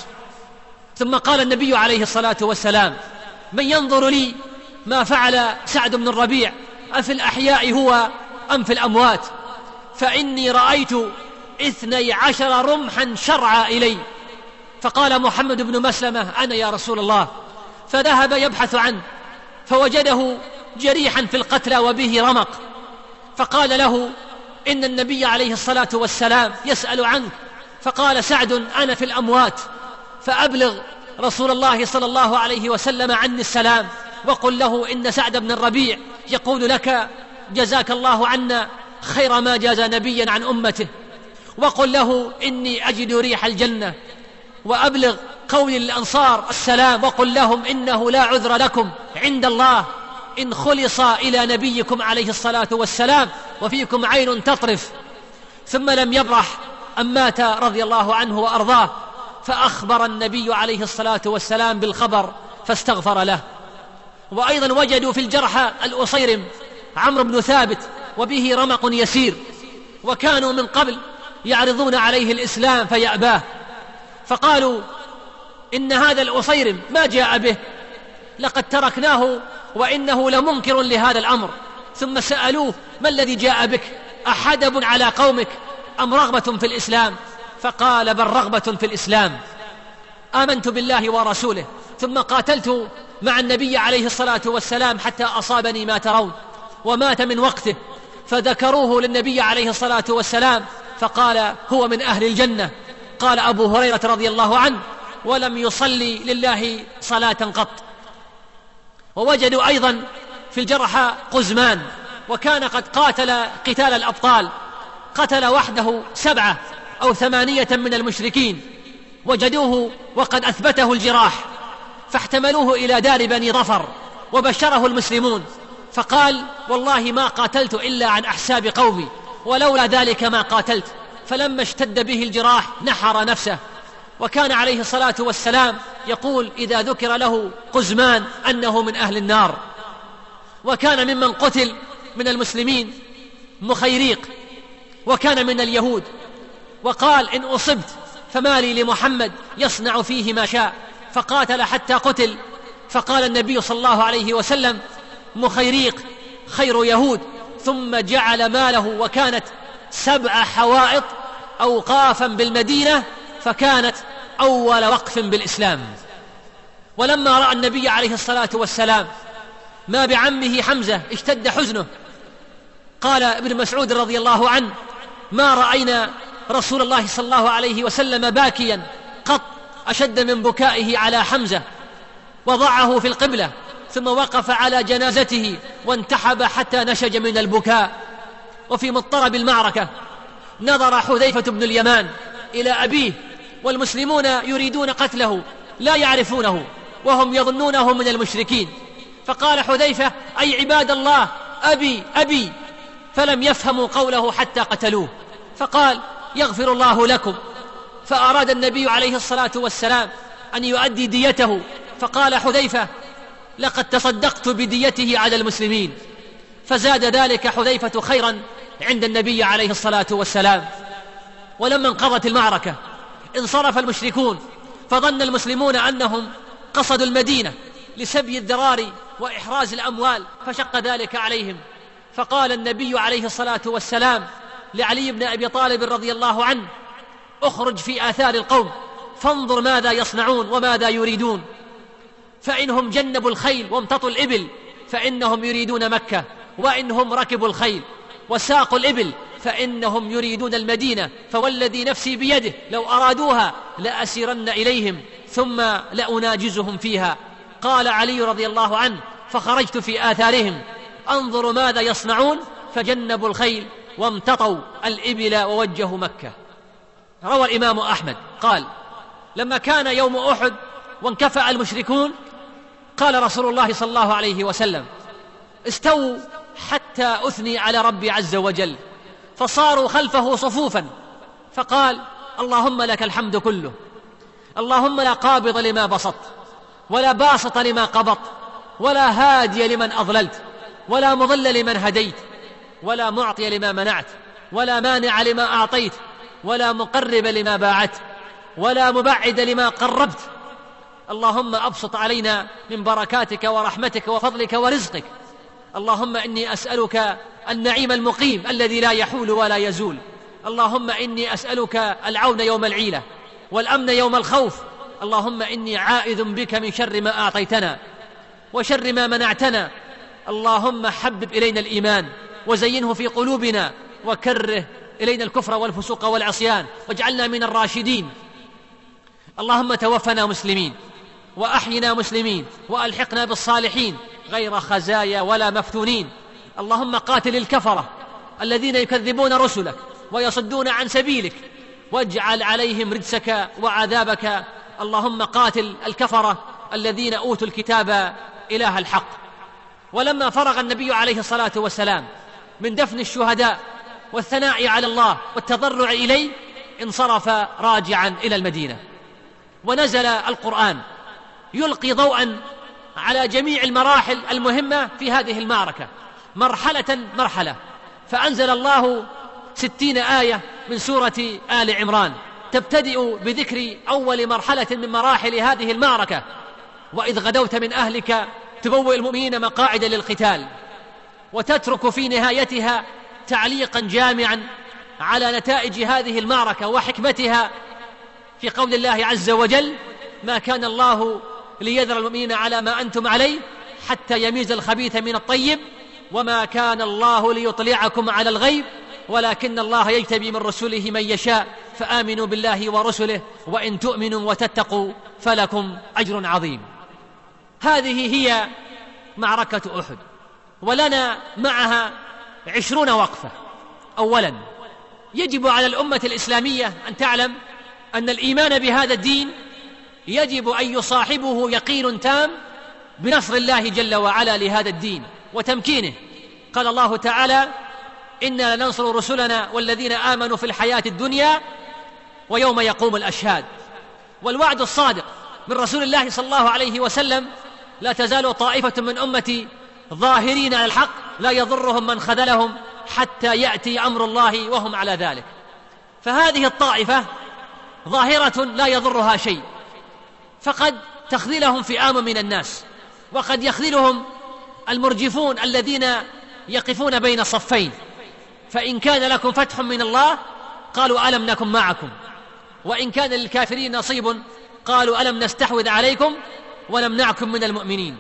B: ثم قال النبي عليه الصلاة والسلام: من ينظر لي ما فعل سعد بن الربيع، أفي الأحياء هو أم في الأموات؟ فإني رأيت اثني عشر رمحا شرعا إلي. فقال محمد بن مسلمة: أنا يا رسول الله. فذهب يبحث عنه فوجده جريحا في القتلى وبه رمق، فقال له: إن النبي عليه الصلاة والسلام يسأل عنك. فقال سعد: أنا في الأموات، فأبلغ رسول الله صلى الله عليه وسلم عني السلام، وقل له إن سعد بن الربيع يقول لك: جزاك الله عنا خير ما جاز نبيا عن أمته. وقل له إني أجد ريح الجنة. وأبلغ قول الأنصار السلام، وقل لهم إنه لا عذر لكم عند الله إن خلص إلى نبيكم عليه الصلاة والسلام وفيكم عين تطرف. ثم لم يبرح أن مات رضي الله عنه وأرضاه، فأخبر النبي عليه الصلاة والسلام بالخبر فاستغفر له. وأيضا وجدوا في الجرحى الأصيرم عمرو بن ثابت وبه رمق يسير، وكانوا من قبل يعرضون عليه الإسلام فيأباه، فقالوا: إن هذا الأصيرم ما جاء به، لقد تركناه وإنه لمنكر لهذا الأمر. ثم سألوه: ما الذي جاء بك؟ أحدب على قومك أم رغبة في الإسلام؟ فقال: بل رغبة في الإسلام، آمنت بالله ورسوله، ثم قاتلت مع النبي عليه الصلاة والسلام حتى أصابني ما ترون، ومات من وقته. فذكروه للنبي عليه الصلاة والسلام فقال: هو من أهل الجنة. قال أبو هريرة رضي الله عنه: ولم يصلي لله صلاة قط. ووجدوا أيضا في الجرحى قزمان، وكان قد قاتل قتال الأبطال، قتل وحده سبعة أو ثمانية من المشركين. وجدوه وقد أثبته الجراح، فاحتملوه إلى دار بني ظفر وبشره المسلمون، فقال: والله ما قاتلت إلا عن أحساب قومي، ولولا ذلك ما قاتلت. فلما اشتد به الجراح نحر نفسه. وكان عليه الصلاة والسلام يقول إذا ذكر له قزمان أنه من أهل النار. وكان ممن قتل من المسلمين مخيريق، وكان من اليهود، وقال: إن أصبت فما لي لمحمد يصنع فيه ما شاء، فقاتل حتى قتل. فقال النبي صلى الله عليه وسلم: مخيريق خير يهود. ثم جعل ماله، وكانت سبع حوائط أوقافا بالمدينة، فكانت أول وقف بالإسلام. ولما رأى النبي عليه الصلاة والسلام ما بعمه حمزة اشتد حزنه. قال ابن مسعود رضي الله عنه: ما رأينا رسول الله صلى الله عليه وسلم باكيا قط أشد من بكائه على حمزة. وضعه في القبلة ثم وقف على جنازته وانتحب حتى نشج من البكاء. وفي مضطرب المعركة نظر حذيفة بن اليمان إلى أبيه والمسلمون يريدون قتله لا يعرفونه وهم يظنونه من المشركين، فقال حذيفة: أي عباد الله، أبي أبي، فلم يفهموا قوله حتى قتلوه. فقال: يغفر الله لكم. فأراد النبي عليه الصلاة والسلام أن يؤدي ديته، فقال حذيفة: لقد تصدقت بديته على المسلمين. فزاد ذلك حذيفة خيرا عند النبي عليه الصلاة والسلام. ولما انقضت المعركة انصرف المشركون، فظن المسلمون أنهم قصدوا المدينة لسبي الذراري وإحراز الأموال، فشق ذلك عليهم. فقال النبي عليه الصلاة والسلام لعلي بن أبي طالب رضي الله عنه: اخرج في آثار القوم فانظر ماذا يصنعون وماذا يريدون، فإنهم جنبوا الخيل وامتطوا الإبل فإنهم يريدون مكة، وإنهم ركبوا الخيل وساقوا الإبل فإنهم يريدون المدينة، فوالذي نفسي بيده لو أرادوها لأسيرن إليهم ثم لأناجزهم فيها. قال علي رضي الله عنه: فخرجت في آثارهم أنظر ماذا يصنعون، فجنبوا الخيل وامتطوا الإبل ووجهوا مكة. روى الإمام أحمد قال: لما كان يوم أحد وانكفأ المشركون قال رسول الله صلى الله عليه وسلم: استووا حتى أثني على ربي عز وجل، فصاروا خلفه صفوفا، فقال: اللهم لك الحمد كله، اللهم لا قابض لما بسطت ولا باسط لما قبضت ولا هادي لمن أضللت ولا مضل لمن هديت ولا معطي لما منعت ولا مانع لما أعطيت ولا مقرب لما باعت ولا مبعد لما قربت. اللهم أبسط علينا من بركاتك ورحمتك وفضلك ورزقك. اللهم إني أسألك النعيم المقيم الذي لا يحول ولا يزول. اللهم إني أسألك العون يوم العيلة والأمن يوم الخوف. اللهم إني عائذ بك من شر ما أعطيتنا وشر ما منعتنا. اللهم حبب إلينا الإيمان وزينه في قلوبنا وكره إلينا الكفر والفسوق والعصيان واجعلنا من الراشدين. اللهم توفنا مسلمين وأحينا مسلمين وألحقنا بالصالحين غير خزايا ولا مفتونين. اللهم قاتل الكفرة الذين يكذبون رسلك ويصدون عن سبيلك واجعل عليهم رجسك وعذابك. اللهم قاتل الكفرة الذين أوتوا الكتاب إله الحق. ولما فرغ النبي عليه الصلاة والسلام من دفن الشهداء والثناء على الله والتضرع إليه انصرف راجعا إلى المدينة، ونزل القرآن يلقي ضوءا على جميع المراحل المهمة في هذه المعركة مرحلة مرحلة. فأنزل الله ستين آية من سورة آل عمران تبتدئ بذكر أول مرحلة من مراحل هذه المعركة: وإذ غدوت من أهلك تبوئ المؤمنين مقاعد للقتال، وتترك في نهايتها تعليقا جامعا على نتائج هذه المعركة وحكمتها في قول الله عز وجل: ما كان الله ليذر المؤمنين على ما أنتم عليه حتى يميز الخبيث من الطيب، وما كان الله ليطلعكم على الغيب ولكن الله يجتبي من رسله من يشاء، فآمنوا بالله ورسله وإن تؤمنوا وتتقوا فلكم أجر عظيم. هذه هي معركة أحد، ولنا معها عشرون وقفة. أولا، يجب على الأمة الإسلامية أن تعلم أن الإيمان بهذا الدين يجب أن يصاحبه يقين تام بنصر الله جل وعلا لهذا الدين وتمكينه. قال الله تعالى: إنا لننصر رسلنا والذين آمنوا في الحياة الدنيا ويوم يقوم الأشهاد. والوعد الصادق من رسول الله صلى الله عليه وسلم: لا تزال طائفة من أمتي ظاهرين على الحق لا يضرهم من خذلهم حتى يأتي أمر الله وهم على ذلك. فهذه الطائفة ظاهرة لا يضرها شيء، فقد تخذلهم فئام من الناس، وقد يخذلهم المرجفون الذين يقفون بين صفين، فإن كان لكم فتح من الله قالوا ألم نكن معكم، وإن كان للكافرين نصيب قالوا ألم نستحوذ عليكم ونمنعكم من المؤمنين.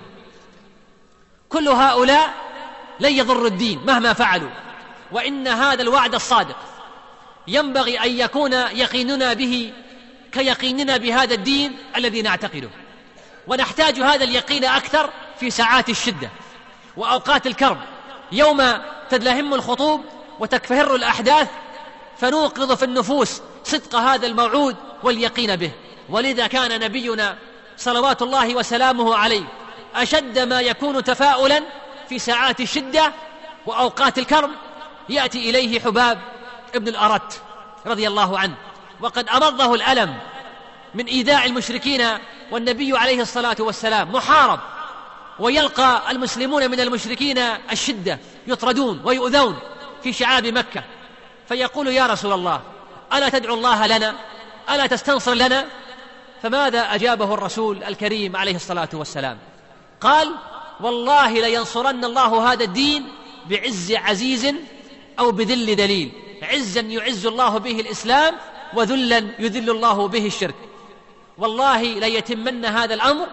B: كل هؤلاء لن يضر الدين مهما فعلوا، وإن هذا الوعد الصادق ينبغي أن يكون يقيننا به كيقيننا بهذا الدين الذي نعتقده. ونحتاج هذا اليقين أكثر في ساعات الشدة وأوقات الكرب، يوم تدلهم الخطوب وتكفهر الأحداث، فنوقظ في النفوس صدق هذا الموعود واليقين به. ولذا كان نبينا صلوات الله وسلامه عليه أشد ما يكون تفاؤلا في ساعات الشدة وأوقات الكرب. يأتي إليه حباب ابن الأرت رضي الله عنه وقد أمضه الألم من إيذاء المشركين، والنبي عليه الصلاة والسلام محارب، ويلقى المسلمون من المشركين الشدة، يطردون ويؤذون في شعاب مكة فيقول يا رسول الله ألا تدعو الله لنا؟ ألا تستنصر لنا؟ فماذا أجابه الرسول الكريم عليه الصلاة والسلام؟ قال والله لينصرن الله هذا الدين بعز عزيز أو بذل دليل، عزا يعز الله به الإسلام وذلا يذل الله به الشرك. والله ليتمن هذا الأمر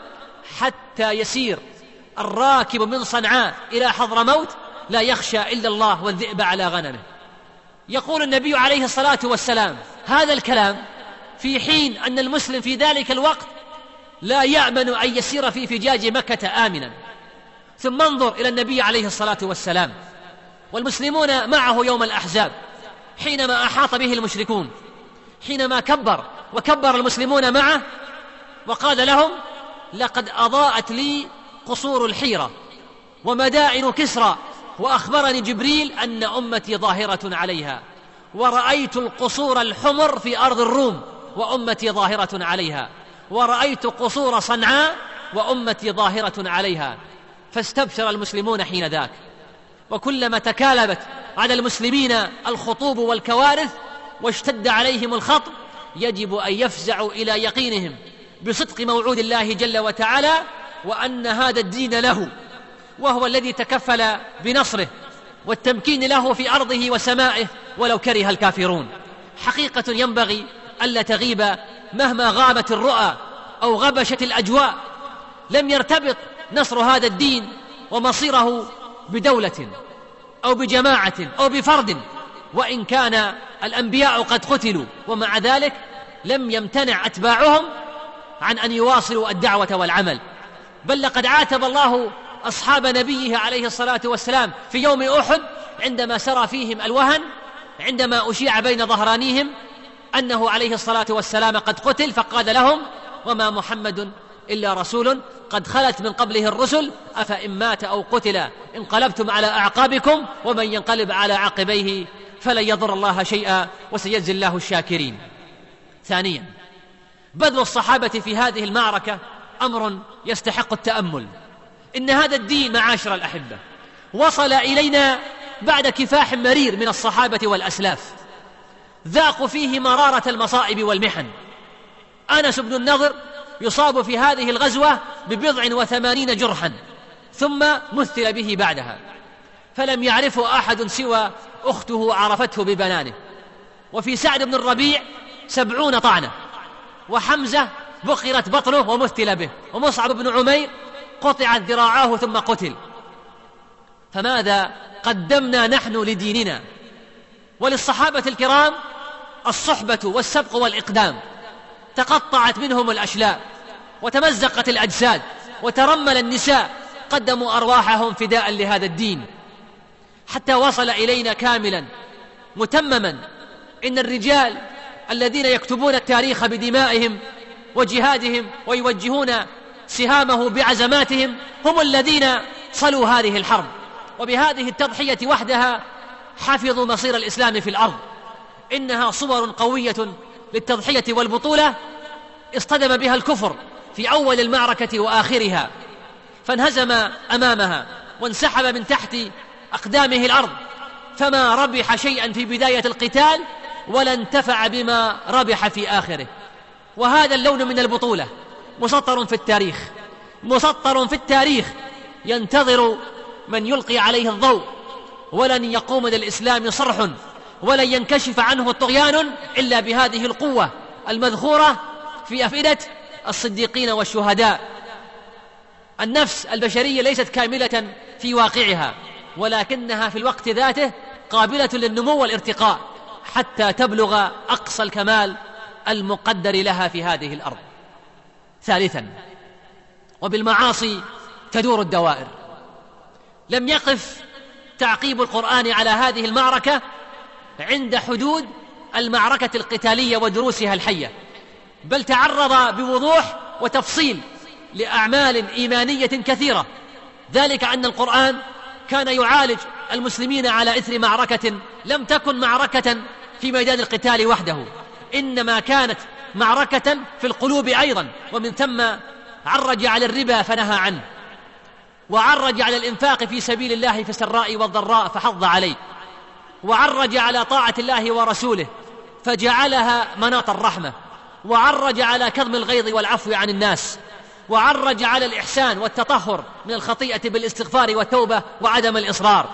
B: حتى يسير الراكب من صنعاء إلى حضرموت لا يخشى إلا الله والذئب على غنمه. يقول النبي عليه الصلاة والسلام هذا الكلام في حين أن المسلم في ذلك الوقت لا يأمن أن يسير في فجاج مكة آمنا. ثم انظر إلى النبي عليه الصلاة والسلام والمسلمون معه يوم الأحزاب حينما أحاط به المشركون، حينما كبر وكبر المسلمون معه وقال لهم لقد أضاءت لي قصور الحيرة ومدائن كسرى، وأخبرني جبريل أن أمتي ظاهرة عليها، ورأيت القصور الحمر في أرض الروم وأمتي ظاهرة عليها، ورأيت قصور صنعاء وأمتي ظاهرة عليها. فاستبشر المسلمون حين ذاك. وكلما تكالبت على المسلمين الخطوب والكوارث واشتد عليهم الخطب يجب أن يفزعوا إلى يقينهم بصدق موعود الله جل وتعالى، وأن هذا الدين له، وهو الذي تكفل بنصره والتمكين له في أرضه وسمائه ولو كره الكافرون. حقيقة ينبغي ألا تغيب مهما غابت الرؤى أو غبشت الأجواء. لم يرتبط نصر هذا الدين ومصيره بدولة أو بجماعة أو بفرد، وإن كان الأنبياء قد قتلوا، ومع ذلك لم يمتنع أتباعهم عن أن يواصلوا الدعوة والعمل. بل لقد عاتب الله أصحاب نبيه عليه الصلاة والسلام في يوم أحد عندما سرى فيهم الوهن، عندما أشيع بين ظهرانيهم أنه عليه الصلاة والسلام قد قتل، فقال لهم وما محمد إلا رسول قد خلت من قبله الرسل أفإن مات أو قتل انقلبتم على أعقابكم ومن ينقلب على عقبيه فلن يضر الله شيئا وسيجزي الله الشاكرين. ثانيا، بذل الصحابة في هذه المعركة أمر يستحق التأمل. إن هذا الدين معاشر الأحبة وصل إلينا بعد كفاح مرير من الصحابة والأسلاف، ذاقوا فيه مرارة المصائب والمحن. أنس بن النضر يصاب في هذه الغزوة ببضع وثمانين جرحا ثم مثل به بعدها، فلم يعرفه أحد سوى أخته عرفته ببنانه. وفي سعد بن الربيع سبعون طعنة، وحمزة بقرت بطنه ومثل به، ومصعب بن عمير قطعت ذراعاه ثم قتل. فماذا قدمنا نحن لديننا؟ وللصحابة الكرام الصحبة والسبق والإقدام. تقطعت منهم الأشلاء وتمزقت الأجساد وترمل النساء، قدموا أرواحهم فداء لهذا الدين حتى وصل إلينا كاملا متمما. إن الرجال الذين يكتبون التاريخ بدمائهم وجهادهم ويوجهون سهامه بعزماتهم هم الذين صلوا هذه الحرب، وبهذه التضحية وحدها حفظوا مصير الإسلام في الأرض. إنها صور قوية للتضحية والبطولة اصطدم بها الكفر في أول المعركة وآخرها، فانهزم أمامها وانسحب من تحت أقدامه الأرض، فما ربح شيئا في بداية القتال ولا انتفع بما ربح في آخره. وهذا اللون من البطولة مسطر في التاريخ، مسطر في التاريخ ينتظر من يلقي عليه الضوء. ولن يقوم للإسلام صرح ولن ينكشف عنه طغيان إلا بهذه القوة المذخورة في أفئدة الصديقين والشهداء. النفس البشرية ليست كاملة في واقعها، ولكنها في الوقت ذاته قابلة للنمو والارتقاء حتى تبلغ أقصى الكمال المقدر لها في هذه الأرض. ثالثا، وبالمعاصي تدور الدوائر. لم يقف تعقيب القرآن على هذه المعركة عند حدود المعركة القتالية ودروسها الحية، بل تعرض بوضوح وتفصيل لأعمال إيمانية كثيرة. ذلك أن القرآن كان يعالج المسلمين على إثر معركة لم تكن معركة في ميدان القتال وحده، إنما كانت معركة في القلوب أيضا. ومن ثم عرج على الربا فنهى عنه، وعرج على الإنفاق في سبيل الله في السراء والضراء فحض عليه، وعرج على طاعة الله ورسوله فجعلها مناط الرحمة، وعرج على كظم الغيظ والعفو عن الناس، وعرج على الإحسان والتطهر من الخطيئة بالاستغفار والتوبة وعدم الإصرار،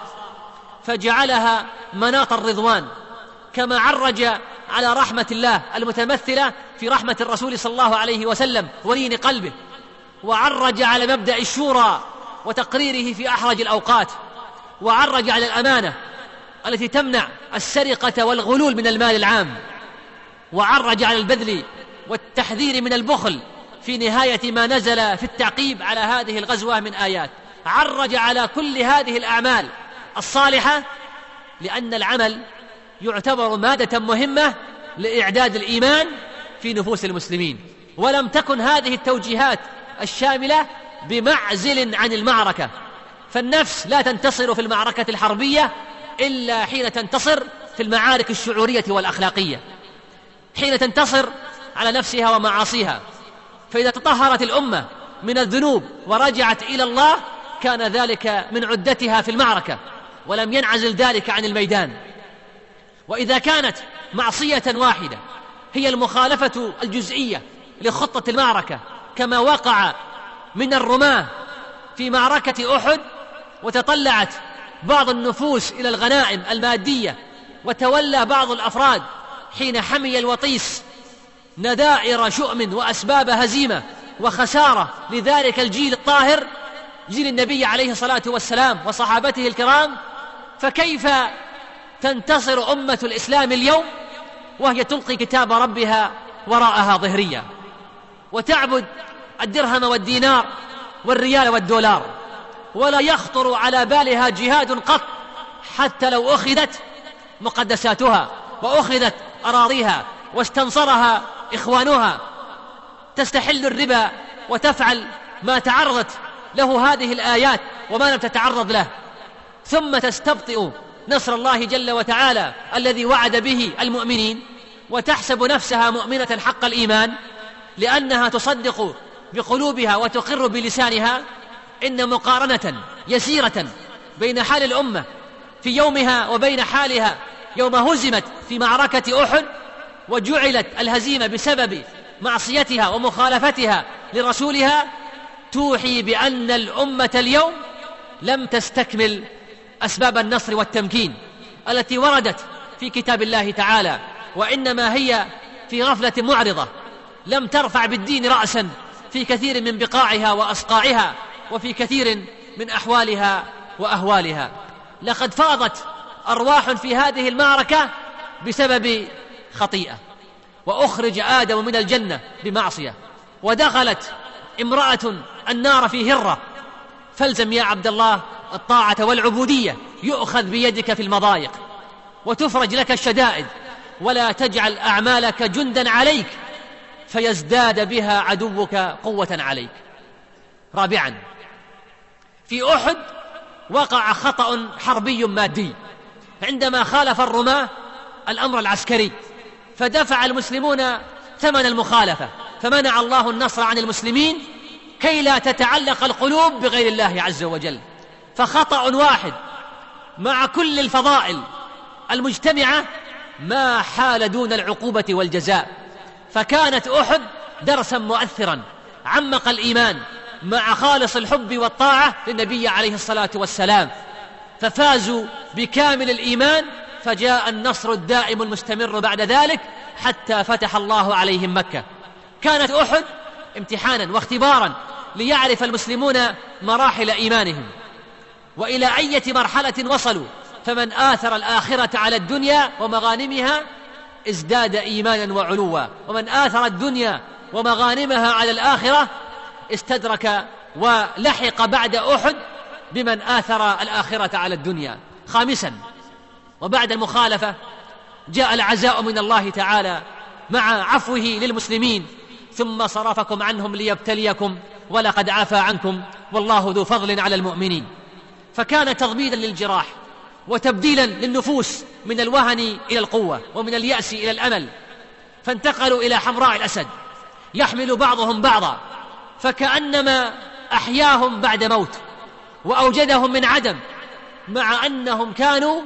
B: فجعلها مناط الرضوان، كما عرج على رحمة الله المتمثلة في رحمة الرسول صلى الله عليه وسلم ولين قلبه، وعرج على مبدأ الشورى وتقريره في أحرج الأوقات، وعرج على الأمانة التي تمنع السرقة والغلول من المال العام، وعرج على البذل والتحذير من البخل في نهاية ما نزل في التعقيب على هذه الغزوة من آيات. عرج على كل هذه الأعمال الصالحة لأن العمل يعتبر مادة مهمة لإعداد الإيمان في نفوس المسلمين، ولم تكن هذه التوجيهات الشاملة بمعزل عن المعركة، فالنفس لا تنتصر في المعركة الحربية إلا حين تنتصر في المعارك الشعورية والأخلاقية، حين تنتصر على نفسها ومعاصيها. فإذا تطهرت الأمة من الذنوب ورجعت إلى الله كان ذلك من عدتها في المعركة، ولم ينعزل ذلك عن الميدان. وإذا كانت معصية واحدة هي المخالفة الجزئية لخطة المعركة، كما وقع من الرماة في معركة أحد، وتطلعت بعض النفوس إلى الغنائم المادية، وتولى بعض الأفراد حين حمي الوطيس نذائر شؤم وأسباب هزيمة وخسارة لذلك الجيل الطاهر، جيل النبي عليه الصلاة والسلام وصحابته الكرام، فكيف تنتصر أمة الإسلام اليوم وهي تلقي كتاب ربها وراءها ظهريا، وتعبد الدرهم والدينار والريال والدولار، ولا يخطر على بالها جهاد قط، حتى لو أخذت مقدساتها وأخذت أراضيها واستنصرها إخوانها، تستحل الربا وتفعل ما تعرضت له هذه الآيات وما لم تتعرض له، ثم تستبطئ نصر الله جل وتعالى الذي وعد به المؤمنين، وتحسب نفسها مؤمنة حق الإيمان لأنها تصدق بقلوبها وتقر بلسانها. إن مقارنة يسيرة بين حال الأمة في يومها وبين حالها يوم هزمت في معركة أحد وجعلت الهزيمة بسبب معصيتها ومخالفتها لرسولها، توحي بأن الأمة اليوم لم تستكمل أسباب النصر والتمكين التي وردت في كتاب الله تعالى، وإنما هي في غفلة معرضة، لم ترفع بالدين رأسا في كثير من بقاعها وأصقاعها وفي كثير من أحوالها وأهوالها. لقد فاضت أرواح في هذه المعركة بسبب خطيئة، وأخرج آدم من الجنة بمعصية، ودخلت امرأة النار في هرة. فالزم يا عبد الله الطاعة والعبودية، يؤخذ بيدك في المضايق وتفرج لك الشدائد، ولا تجعل أعمالك جندا عليك فيزداد بها عدوك قوة عليك. رابعا، في أحد وقع خطأ حربي مادي عندما خالف الرماة الأمر العسكري، فدفع المسلمون ثمن المخالفة، فمنع الله النصر عن المسلمين كي لا تتعلق القلوب بغير الله عز وجل. فخطأ واحد مع كل الفضائل المجتمعة ما حال دون العقوبة والجزاء. فكانت أحد درسا مؤثرا عمق الإيمان مع خالص الحب والطاعة للنبي عليه الصلاة والسلام، ففازوا بكامل الإيمان، فجاء النصر الدائم المستمر بعد ذلك حتى فتح الله عليهم مكة. كانت أحد امتحانا واختبارا ليعرف المسلمون مراحل إيمانهم وإلى أي مرحلة وصلوا، فمن آثر الآخرة على الدنيا ومغانمها ازداد إيمانا وعلوا، ومن آثر الدنيا ومغانمها على الآخرة استدرك ولحق بعد أحد بمن آثر الآخرة على الدنيا. خامسا، وبعد المخالفة جاء العزاء من الله تعالى مع عفوه للمسلمين، ثم صرفكم عنهم ليبتليكم ولقد عفا عنكم والله ذو فضل على المؤمنين. فكان تضميدا للجراح وتبديلا للنفوس من الوهن إلى القوة ومن اليأس إلى الأمل، فانتقلوا إلى حمراء الأسد يحمل بعضهم بعضا، فكأنما أحياهم بعد موت وأوجدهم من عدم، مع أنهم كانوا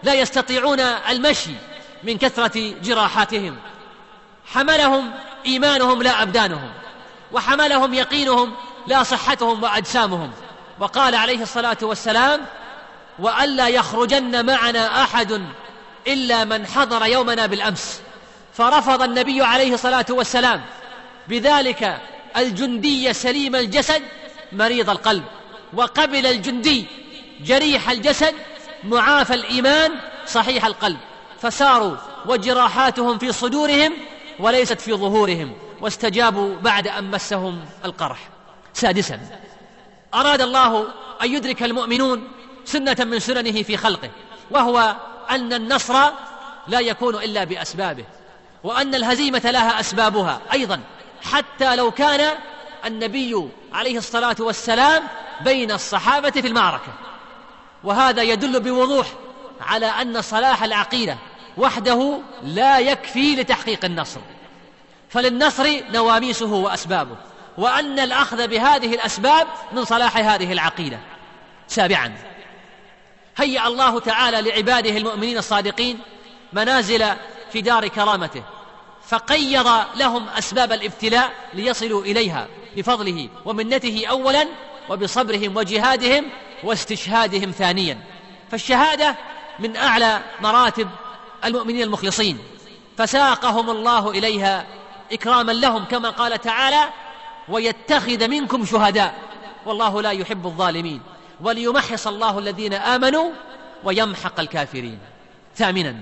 B: لا يستطيعون المشي من كثرة جراحاتهم. حملهم إيمانهم لا أبدانهم، وحملهم يقينهم لا صحتهم وأجسامهم. وقال عليه الصلاة والسلام: وألا يخرجن معنا أحد إلا من حضر يومنا بالأمس. فرفض النبي عليه الصلاة والسلام بذلك الجندي سليم الجسد مريض القلب، وقبل الجندي جريح الجسد معافى الإيمان صحيح القلب، فساروا وجراحاتهم في صدورهم وليست في ظهورهم، واستجابوا بعد أن مسهم القرح. سادسا، أراد الله أن يدرك المؤمنون سنة من سننه في خلقه، وهو أن النصر لا يكون إلا بأسبابه، وأن الهزيمة لها أسبابها أيضا، حتى لو كان النبي عليه الصلاة والسلام بين الصحابة في المعركة. وهذا يدل بوضوح على أن صلاح العقيدة وحده لا يكفي لتحقيق النصر، فللنصر نواميسه وأسبابه، وأن الأخذ بهذه الأسباب من صلاح هذه العقيدة. سابعا، هيأ الله تعالى لعباده المؤمنين الصادقين منازل في دار كرامته، فقيض لهم أسباب الابتلاء ليصلوا إليها بفضله ومنته أولا، وبصبرهم وجهادهم واستشهادهم ثانيا. فالشهادة من أعلى مراتب المؤمنين المخلصين، فساقهم الله إليها إكراما لهم، كما قال تعالى: ويتخذ منكم شهداء والله لا يحب الظالمين وليمحص الله الذين آمنوا ويمحق الكافرين. ثامنا،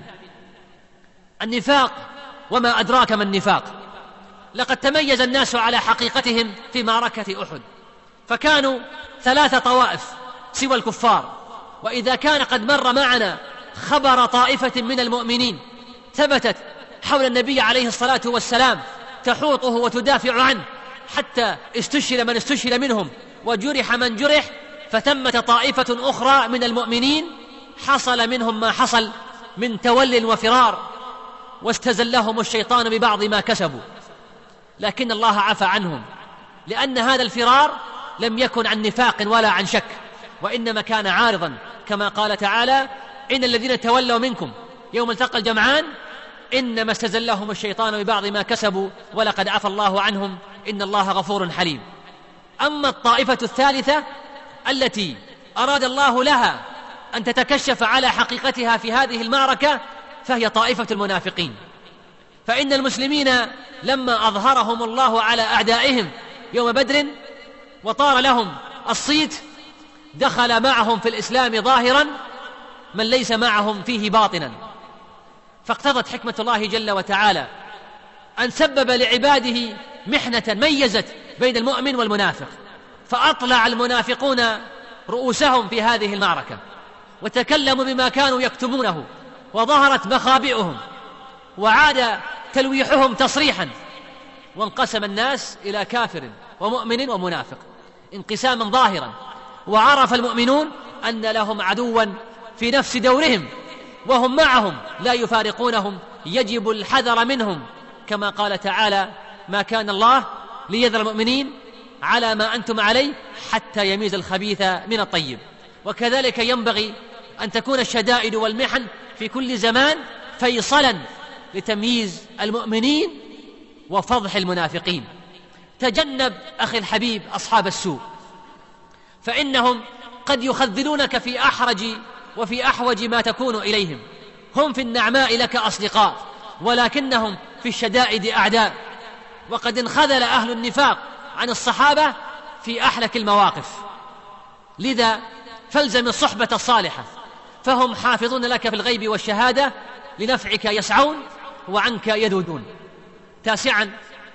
B: النفاق وما أدراك ما النفاق. لقد تميز الناس على حقيقتهم في معركة أحد، فكانوا ثلاث طوائف سوى الكفار. وإذا كان قد مر معنا خبر طائفة من المؤمنين ثبتت حول النبي عليه الصلاة والسلام تحوطه وتدافع عنه حتى استشهد من استشهد منهم وجرح من جرح، فثمة طائفة أخرى من المؤمنين حصل منهم ما حصل من تول وفرار، واستزلهم الشيطان ببعض ما كسبوا، لكن الله عفى عنهم، لأن هذا الفرار لم يكن عن نفاق ولا عن شك، وإنما كان عارضا، كما قال تعالى: إن الذين تولوا منكم يوم التقى الجمعان إنما استزلهم الشيطان ببعض ما كسبوا ولقد عفى الله عنهم إن الله غفور حليم. أما الطائفة الثالثة التي أراد الله لها أن تتكشف على حقيقتها في هذه المعركة فهي طائفة المنافقين. فإن المسلمين لما أظهرهم الله على أعدائهم يوم بدر وطار لهم الصيت، دخل معهم في الإسلام ظاهرا من ليس معهم فيه باطنا، فاقتضت حكمة الله جل وتعالى أن سبب لعباده محنة ميزت بين المؤمن والمنافق، فأطلع المنافقون رؤوسهم في هذه المعركة وتكلموا بما كانوا يكتمونه، وظهرت مخابئهم وعاد تلويحهم تصريحا، وانقسم الناس إلى كافر ومؤمن ومنافق انقساما ظاهرا. وعرف المؤمنون أن لهم عدوا في نفس دورهم وهم معهم لا يفارقونهم، يجب الحذر منهم، كما قال تعالى: ما كان الله ليذر المؤمنين على ما أنتم عليه حتى يميز الخبيث من الطيب. وكذلك ينبغي أن تكون الشدائد والمحن في كل زمان فيصلا لتمييز المؤمنين وفضح المنافقين. تجنب أخي الحبيب أصحاب السوء، فإنهم قد يخذلونك في أحرج وفي أحوج ما تكون إليهم. هم في النعماء لك أصدقاء، ولكنهم في الشدائد أعداء. وقد انخذل أهل النفاق عن الصحابة في أحلك المواقف، لذا فالزم الصحبة الصالحة، فهم حافظون لك في الغيب والشهادة، لنفعك يسعون وعنك يذودون. تاسعا،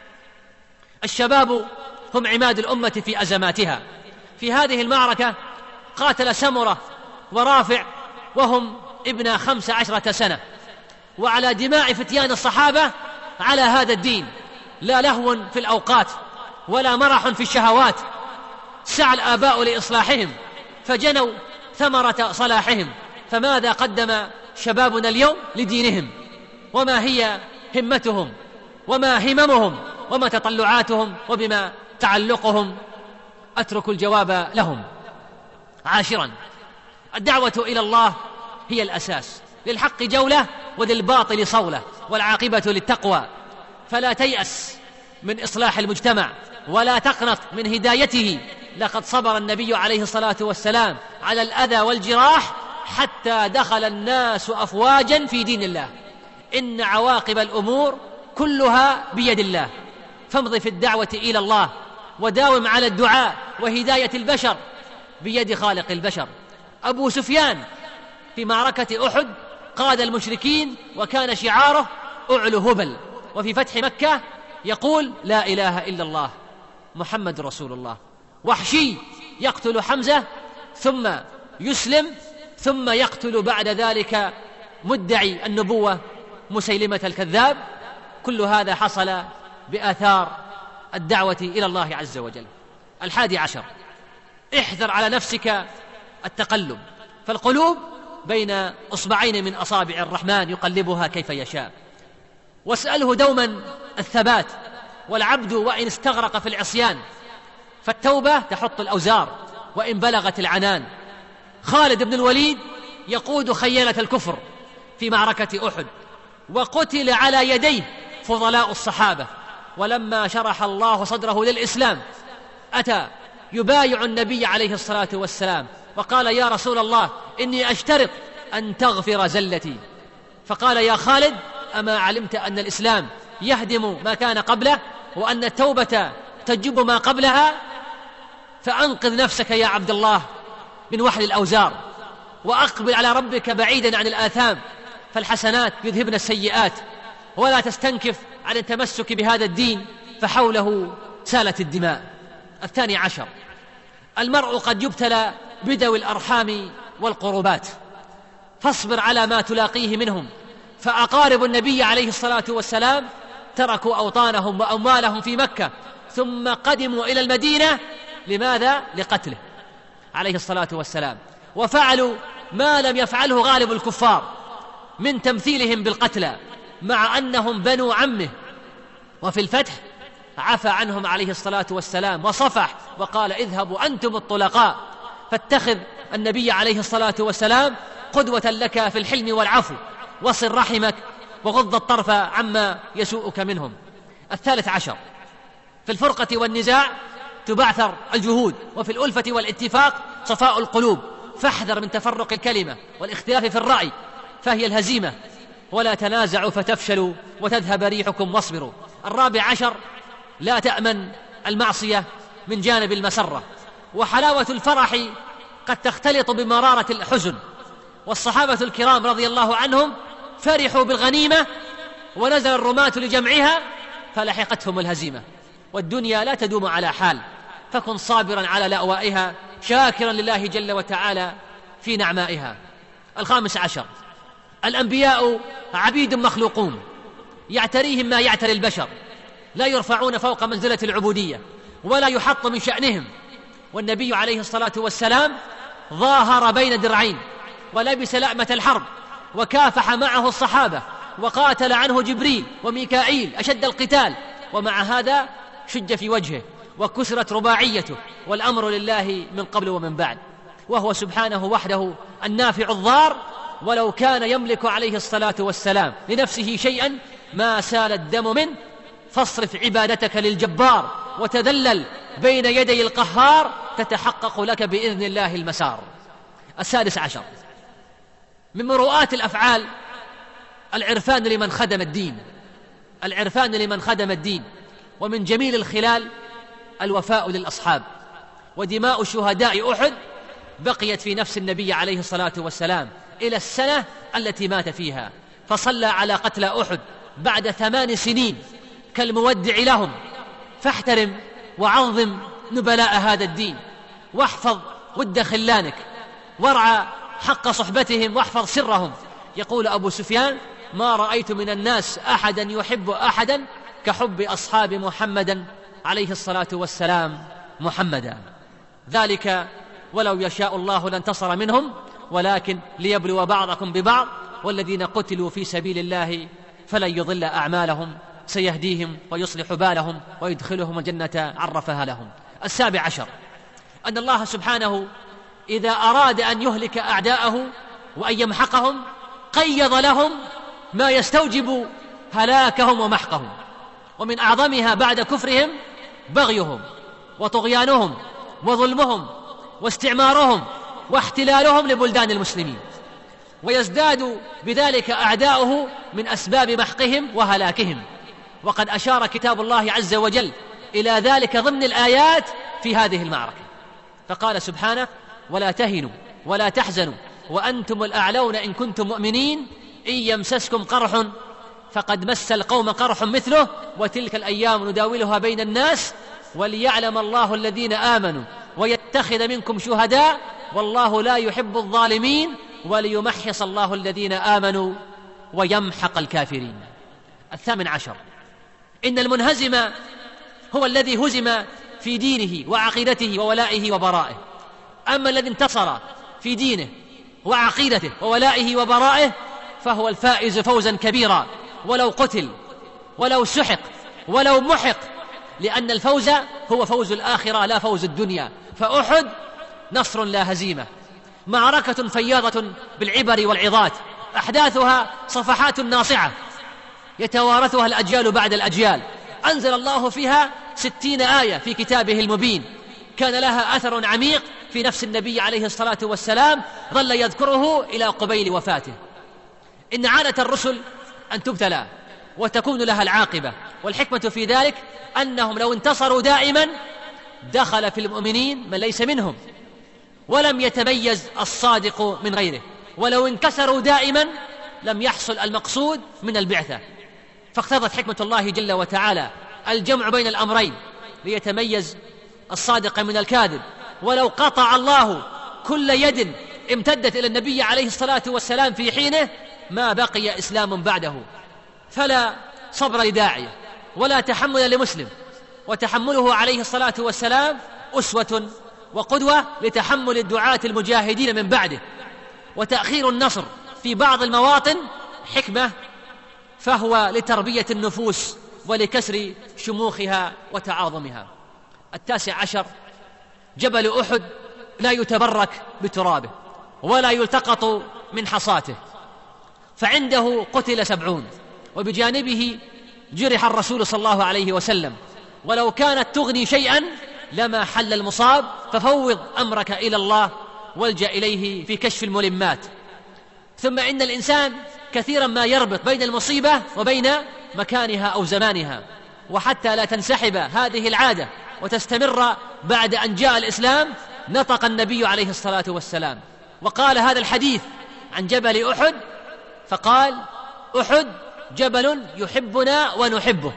B: الشباب هم عماد الأمة في أزماتها. في هذه المعركة قاتل سمرة ورافع وهم ابن خمس عشرة سنة، وعلى دماء فتيان الصحابة على هذا الدين، لا لهو في الأوقات ولا مرح في الشهوات. سعى الآباء لإصلاحهم فجنوا ثمرة صلاحهم، فماذا قدم شبابنا اليوم لدينهم؟ وما هي همتهم وما هممهم وما تطلعاتهم وبما تعلقهم؟ أترك الجواب لهم. عاشرا، الدعوة إلى الله هي الأساس، للحق جولة وللباطل صولة، والعاقبة للتقوى. فلا تيأس من إصلاح المجتمع ولا تقنط من هدايته. لقد صبر النبي عليه الصلاة والسلام على الأذى والجراح حتى دخل الناس أفواجا في دين الله. إن عواقب الأمور كلها بيد الله، فامض في الدعوة إلى الله وداوم على الدعاء، وهداية البشر بيد خالق البشر. أبو سفيان في معركة أحد قاد المشركين وكان شعاره أعلو هبل، وفي فتح مكة يقول لا إله إلا الله محمد رسول الله. وحشي يقتل حمزة ثم يسلم ثم يقتل بعد ذلك مدعي النبوة مسيلمة الكذاب. كل هذا حصل بآثار الدعوة إلى الله عز وجل. الحادي عشر، احذر على نفسك التقلب، فالقلوب بين أصبعين من أصابع الرحمن يقلبها كيف يشاء. واسأله دوما الثبات، والعبد وإن استغرق في العصيان فالتوبة تحط الأوزار وإن بلغت العنان. خالد بن الوليد يقود خيانة الكفر في معركة أحد، وقتل على يديه فضلاء الصحابة. ولما شرح الله صدره للإسلام أتى يبايع النبي عليه الصلاة والسلام وقال يا رسول الله إني أشترط أن تغفر زلتي. فقال يا خالد أما علمت أن الإسلام يهدم ما كان قبله وأن التوبة تجب ما قبلها؟ فأنقذ نفسك يا عبد الله من وحل الأوزار، وأقبل على ربك بعيدا عن الآثام، فالحسنات يذهبن السيئات. ولا تستنكف عن التمسك بهذا الدين فحوله سالت الدماء. الثاني عشر، المرء قد يبتلى بدوي الأرحام والقربات، فاصبر على ما تلاقيه منهم. فأقارب النبي عليه الصلاة والسلام تركوا أوطانهم وأموالهم في مكة ثم قدموا إلى المدينة. لماذا؟ لقتله عليه الصلاة والسلام، وفعلوا ما لم يفعله غالب الكفار من تمثيلهم بالقتلى، مع أنهم بنو عمه. وفي الفتح عفى عنهم عليه الصلاة والسلام وصفح وقال اذهبوا أنتم الطلقاء. فاتخذ النبي عليه الصلاة والسلام قدوة لك في الحلم والعفو، وصل رحمك وغض الطرف عما يسوءك منهم. الثالث عشر، في الفرقة والنزاع تبعثر الجهود، وفي الألفة والاتفاق صفاء القلوب. فاحذر من تفرق الكلمة والاختلاف في الرأي فهي الهزيمة. ولا تنازعوا فتفشلوا وتذهب ريحكم واصبروا. الرابع عشر، لا تأمن المعصية من جانب المسرة، وحلاوة الفرح قد تختلط بمرارة الحزن. والصحابة الكرام رضي الله عنهم فرحوا بالغنيمة ونزل الرماة لجمعها فلحقتهم الهزيمة. والدنيا لا تدوم على حال، فكن صابرا على لأوائها شاكرا لله جل وتعالى في نعمائها. الخامس عشر، الأنبياء عبيد مخلوقون يعتريهم ما يعتري البشر، لا يرفعون فوق منزلة العبودية ولا يحط من شأنهم. والنبي عليه الصلاة والسلام ظاهر بين درعين ولبس لأمة الحرب وكافح معه الصحابة وقاتل عنه جبريل وميكائيل أشد القتال، ومع هذا شج في وجهه وكسرت رباعيته، والأمر لله من قبل ومن بعد، وهو سبحانه وحده النافع الضار. ولو كان يملك عليه الصلاة والسلام لنفسه شيئا ما سال الدم منه. فاصرف عبادتك للجبار وتذلل بين يدي القهار تتحقق لك بإذن الله المسار. السادس عشر، من مروءات الأفعال العرفان لمن خدم الدين، العرفان لمن خدم الدين. ومن جميل الخلال الوفاء للأصحاب. ودماء شهداء أحد بقيت في نفس النبي عليه الصلاة والسلام إلى السنة التي مات فيها، فصلى على قتلى أحد بعد ثمان سنين كالمودع لهم. فاحترم وعظم نبلاء هذا الدين، واحفظ ود خلانك، وارعى حق صحبتهم واحفظ سرهم. يقول أبو سفيان ما رأيت من الناس أحدا يحب أحدا كحب أصحاب محمد عليه الصلاة والسلام محمدا. ذلك ولو يشاء الله لانتصر منهم ولكن ليبلو بعضكم ببعض، والذين قتلوا في سبيل الله فلن يضل أعمالهم سيهديهم ويصلح بالهم ويدخلهم الجنة عرفها لهم. السابع عشر، أن الله سبحانه إذا أراد أن يهلك أعداءه وأن يمحقهم وقيض لهم ما يستوجب هلاكهم ومحقهم، ومن أعظمها بعد كفرهم بغيهم وطغيانهم وظلمهم واستعمارهم واحتلالهم لبلدان المسلمين، ويزداد بذلك أعداؤه من أسباب محقهم وهلاكهم. وقد أشار كتاب الله عز وجل إلى ذلك ضمن الآيات في هذه المعركة، فقال سبحانه: ولا تهنوا ولا تحزنوا وأنتم الأعلون إن كنتم مؤمنين إن يمسسكم قرح فقد مس القوم قرح مثله وتلك الأيام نداولها بين الناس وليعلم الله الذين آمنوا ويتخذ منكم شهداء والله لا يحب الظالمين وليمحص الله الذين آمنوا ويمحق الكافرين. الثامن عشر: إن المنهزم هو الذي هزم في دينه وعقيدته وولائه وبرائه، أما الذي انتصر في دينه وعقيدته وولائه وبرائه فهو الفائز فوزا كبيرا، ولو قتل ولو سحق ولو محق، لأن الفوز هو فوز الآخرة لا فوز الدنيا. فأحد نصر لا هزيمة، معركة فياضة بالعبر والعظات، أحداثها صفحات ناصعة يتوارثها الأجيال بعد الأجيال، أنزل الله فيها ستين آية في كتابه المبين، كان لها أثر عميق في نفس النبي عليه الصلاة والسلام، ظل يذكره إلى قبيل وفاته. إن عادة الرسل أن تبتلى وتكون لها العاقبة، والحكمة في ذلك أنهم لو انتصروا دائما دخل في المؤمنين من ليس منهم، ولم يتميز الصادق من غيره، ولو انكسروا دائما لم يحصل المقصود من البعثة. فاقتضت حكمة الله جل وتعالى الجمع بين الأمرين ليتميز الصادق من الكاذب. ولو قطع الله كل يد امتدت إلى النبي عليه الصلاة والسلام في حينه ما بقي إسلام بعده. فلا صبر لداعية ولا تحمل لمسلم، وتحمله عليه الصلاة والسلام أسوة وقدوة لتحمل الدعاة المجاهدين من بعده. وتأخير النصر في بعض المواطن حكمة، فهو لتربية النفوس ولكسر شموخها وتعاظمها. التاسع عشر: جبل أحد لا يتبرك بترابه ولا يلتقط من حصاته، فعنده قتل سبعون وبجانبه جرح الرسول صلى الله عليه وسلم، ولو كانت تغني شيئا لما حل المصاب، ففوض أمرك إلى الله والجأ إليه في كشف الملمات. ثم إن الإنسان كثيرا ما يربط بين المصيبة وبين مكانها أو زمانها، وحتى لا تنسحب هذه العادة وتستمر بعد أن جاء الإسلام نطق النبي عليه الصلاة والسلام وقال هذا الحديث عن جبل أحد، فقال: أحد جبل يحبنا ونحبه،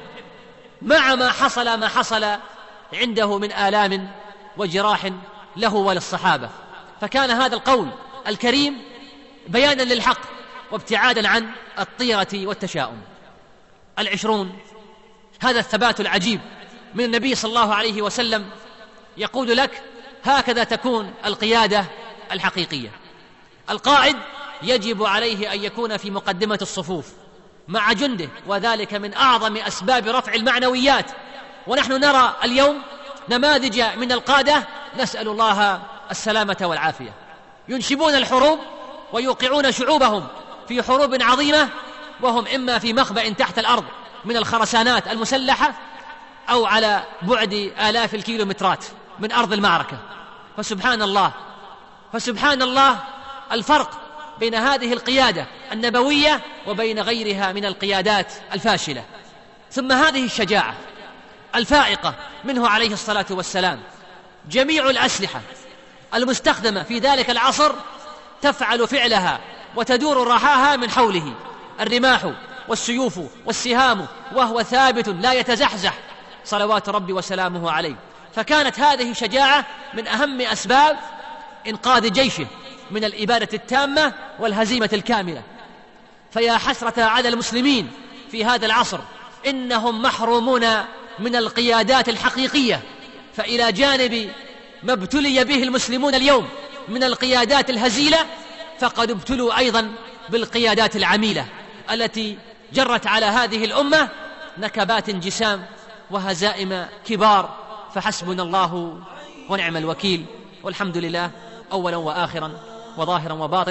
B: مع ما حصل ما حصل عنده من آلام وجراح له وللصحابة. فكان هذا القول الكريم بيانا للحق وابتعادا عن الطيرة والتشاؤم. العشرون: هذا الثبات العجيب من النبي صلى الله عليه وسلم يقول لك: هكذا تكون القيادة الحقيقية. القائد يجب عليه أن يكون في مقدمة الصفوف مع جنده، وذلك من أعظم أسباب رفع المعنويات. ونحن نرى اليوم نماذج من القادة نسأل الله السلامة والعافية، ينشبون الحروب ويوقعون شعوبهم في حروب عظيمة وهم إما في مخبأ تحت الأرض من الخرسانات المسلحة أو على بعد آلاف الكيلومترات من أرض المعركة. فسبحان الله فسبحان الله الفرق بين هذه القيادة النبوية وبين غيرها من القيادات الفاشلة. ثم هذه الشجاعة الفائقة منه عليه الصلاة والسلام، جميع الأسلحة المستخدمة في ذلك العصر تفعل فعلها وتدور رحاها من حوله، الرماح والسيوف والسهام، وهو ثابت لا يتزحزح صلوات ربي وسلامه عليه. فكانت هذه شجاعة من أهم أسباب إنقاذ جيشه من الإبادة التامة والهزيمة الكاملة. فيا حسرة على المسلمين في هذا العصر، إنهم محرومون من القيادات الحقيقية. فإلى جانب ما ابتلي به المسلمون اليوم من القيادات الهزيلة، فقد ابتلوا أيضا بالقيادات العميلة التي جرت على هذه الأمة نكبات جسام وهزائم كبار. فحسبنا الله ونعم الوكيل، والحمد لله أولا وآخرا وظاهرا وباطنا.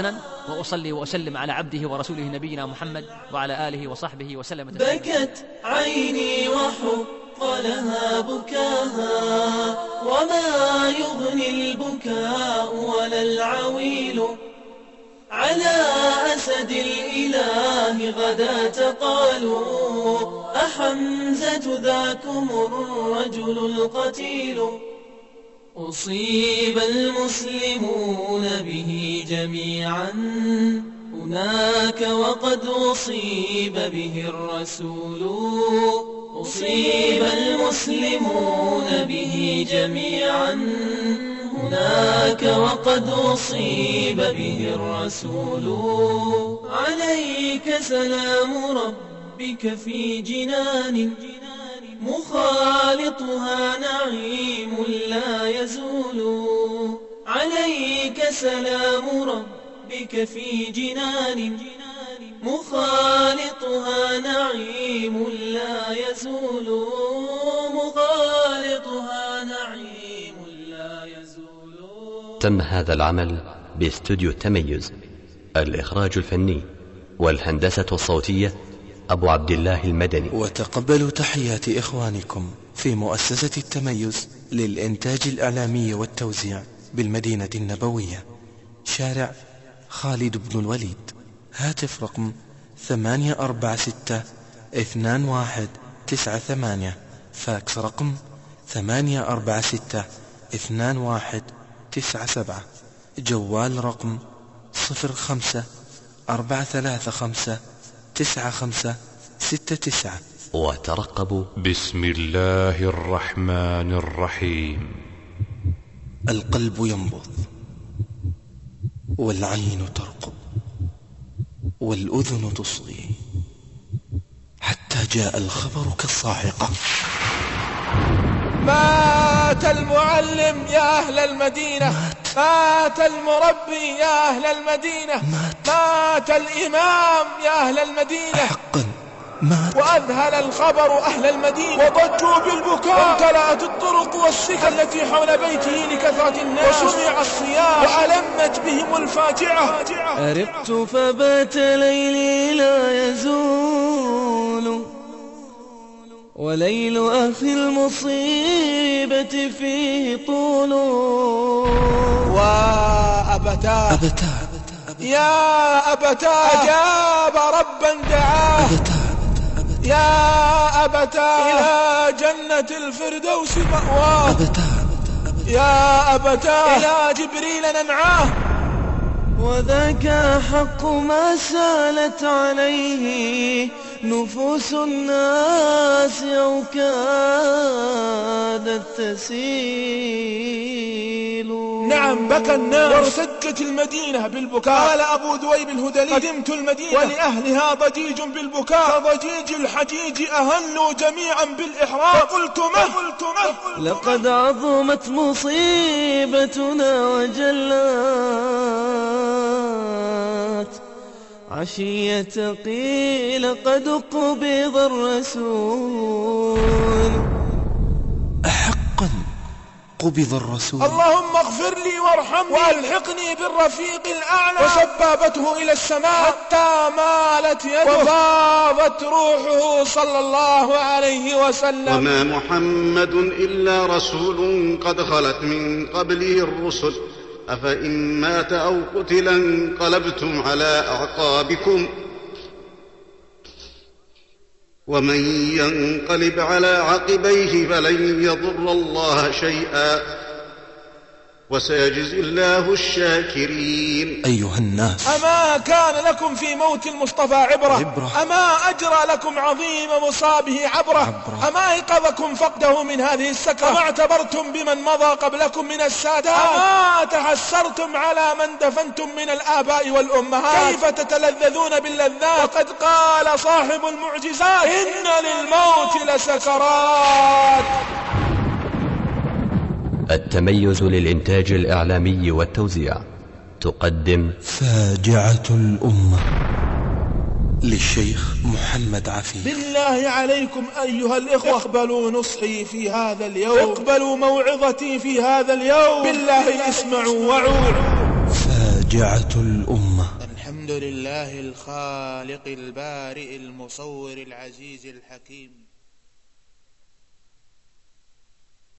B: وأصلي وأسلم على عبده ورسوله نبينا محمد وعلى آله وصحبه وسلم.
D: بكت عيني وحق لها بكاها، وما يغني البكاء ولا العويل على أسد الإله غداة قالوا أحمزة ذاكم الرجل القتيل. أصيب المسلمون به جميعا هناك وقد أصيب به الرسول. أصيب المسلمون به جميعا هناك وقد أصيب به الرسول. عليك سلام ربك في جنان مخالطها نعيم لا يزول. عليك سلام ربك في جنان مخالطها نعيم لا يزول. مخالطها نعيم لا يزول.
G: تم هذا العمل باستوديو التميز. الإخراج الفني والهندسة الصوتية أبو عبد الله المدني.
C: وتقبلوا تحيات إخوانكم في مؤسسة التميز للإنتاج الإعلامي والتوزيع بالمدينة النبوية، شارع خالد بن الوليد. هاتف رقم ثمانية أربعة ستة اثنان واحد تسعة ثمانية. فاكس رقم ثمانية أربعة ستة اثنان واحد تسعة سبعة. جوال رقم صفر خمسة أربعة ثلاثة خمسة تسعة خمسة ستة تسعة.
G: وترقبوا.
A: بسم الله الرحمن الرحيم.
C: القلب ينبض، والعين ترقب، والأذن تصغي، حتى جاء الخبر كالصاعقة.
H: مات المعلم يا أهل المدينة، مات, مات المربي يا أهل المدينة،
C: مات,
H: مات الإمام يا أهل المدينة.
C: حقا مات.
H: وأذهل الخبر أهل المدينة وضجوا بالبكاء، وامتلأت الطرق والسكك التي حول بيته لكثرة الناس، وسمع الصياح وألمت بهم الفاجعة.
D: أرقت فبات ليلي لا يزول، وليل أخي المصيبة فيه طول.
H: وأبتاه
C: أبتاه
H: يا أبتاه أجاب ربا دعاه، يا أبتاه إلى جنة الفردوس مأواه، يا أبتاه إلى جبريل ننعاه.
D: وذاك حق ما سالت عليه نفوس الناس أو كادت تسيل.
H: نعم بكى الناس وارتجت المدينة بالبكاء. قال أبو ذؤيب الهذلي قدمت المدينة ولأهلها ضجيج بالبكاء، كضجيج الحجيج أهلوا جميعا بالإحرام. فقلت مه
D: لقد عظمت مصيبتنا وجلت عشية قيل قد قبض الرسول.
C: أحقا قبض الرسول.
H: اللهم اغفر لي وارحمني والحقني بالرفيق الأعلى. وسبابته إلى السماء حتى مالت يده وفاضت روحه صلى الله عليه وسلم.
I: وما محمد إلا رسول قد خلت من قبله الرسل، أفإن مات أو قتلا انقلبتم على أعقابكم، ومن ينقلب على عقبيه فلن يضر الله شيئا، وسيجزي الله الشاكرين.
C: أيها الناس،
H: أما كان لكم في موت المصطفى عبرة, عبرة. أما أجرى لكم عظيم مصابه عبرة, عبرة. أما أيقظكم فقده من هذه السكرة؟ أما اعتبرتم بمن مضى قبلكم من السادات؟ أما تحسرتم على من دفنتم من الآباء والأمهات؟ كيف تتلذذون باللذات وقد قال صاحب المعجزات إن للموت لسكرات؟
G: التميز للإنتاج الإعلامي والتوزيع تقدم
C: فاجعة الأمة للشيخ محمد عفيف.
H: بالله عليكم أيها الإخوة، اقبلوا نصحي في هذا اليوم، اقبلوا موعظتي في هذا اليوم، بالله اسمعوا وعوا.
C: فاجعة الأمة
H: الله الخالق البارئ المصور العزيز الحكيم.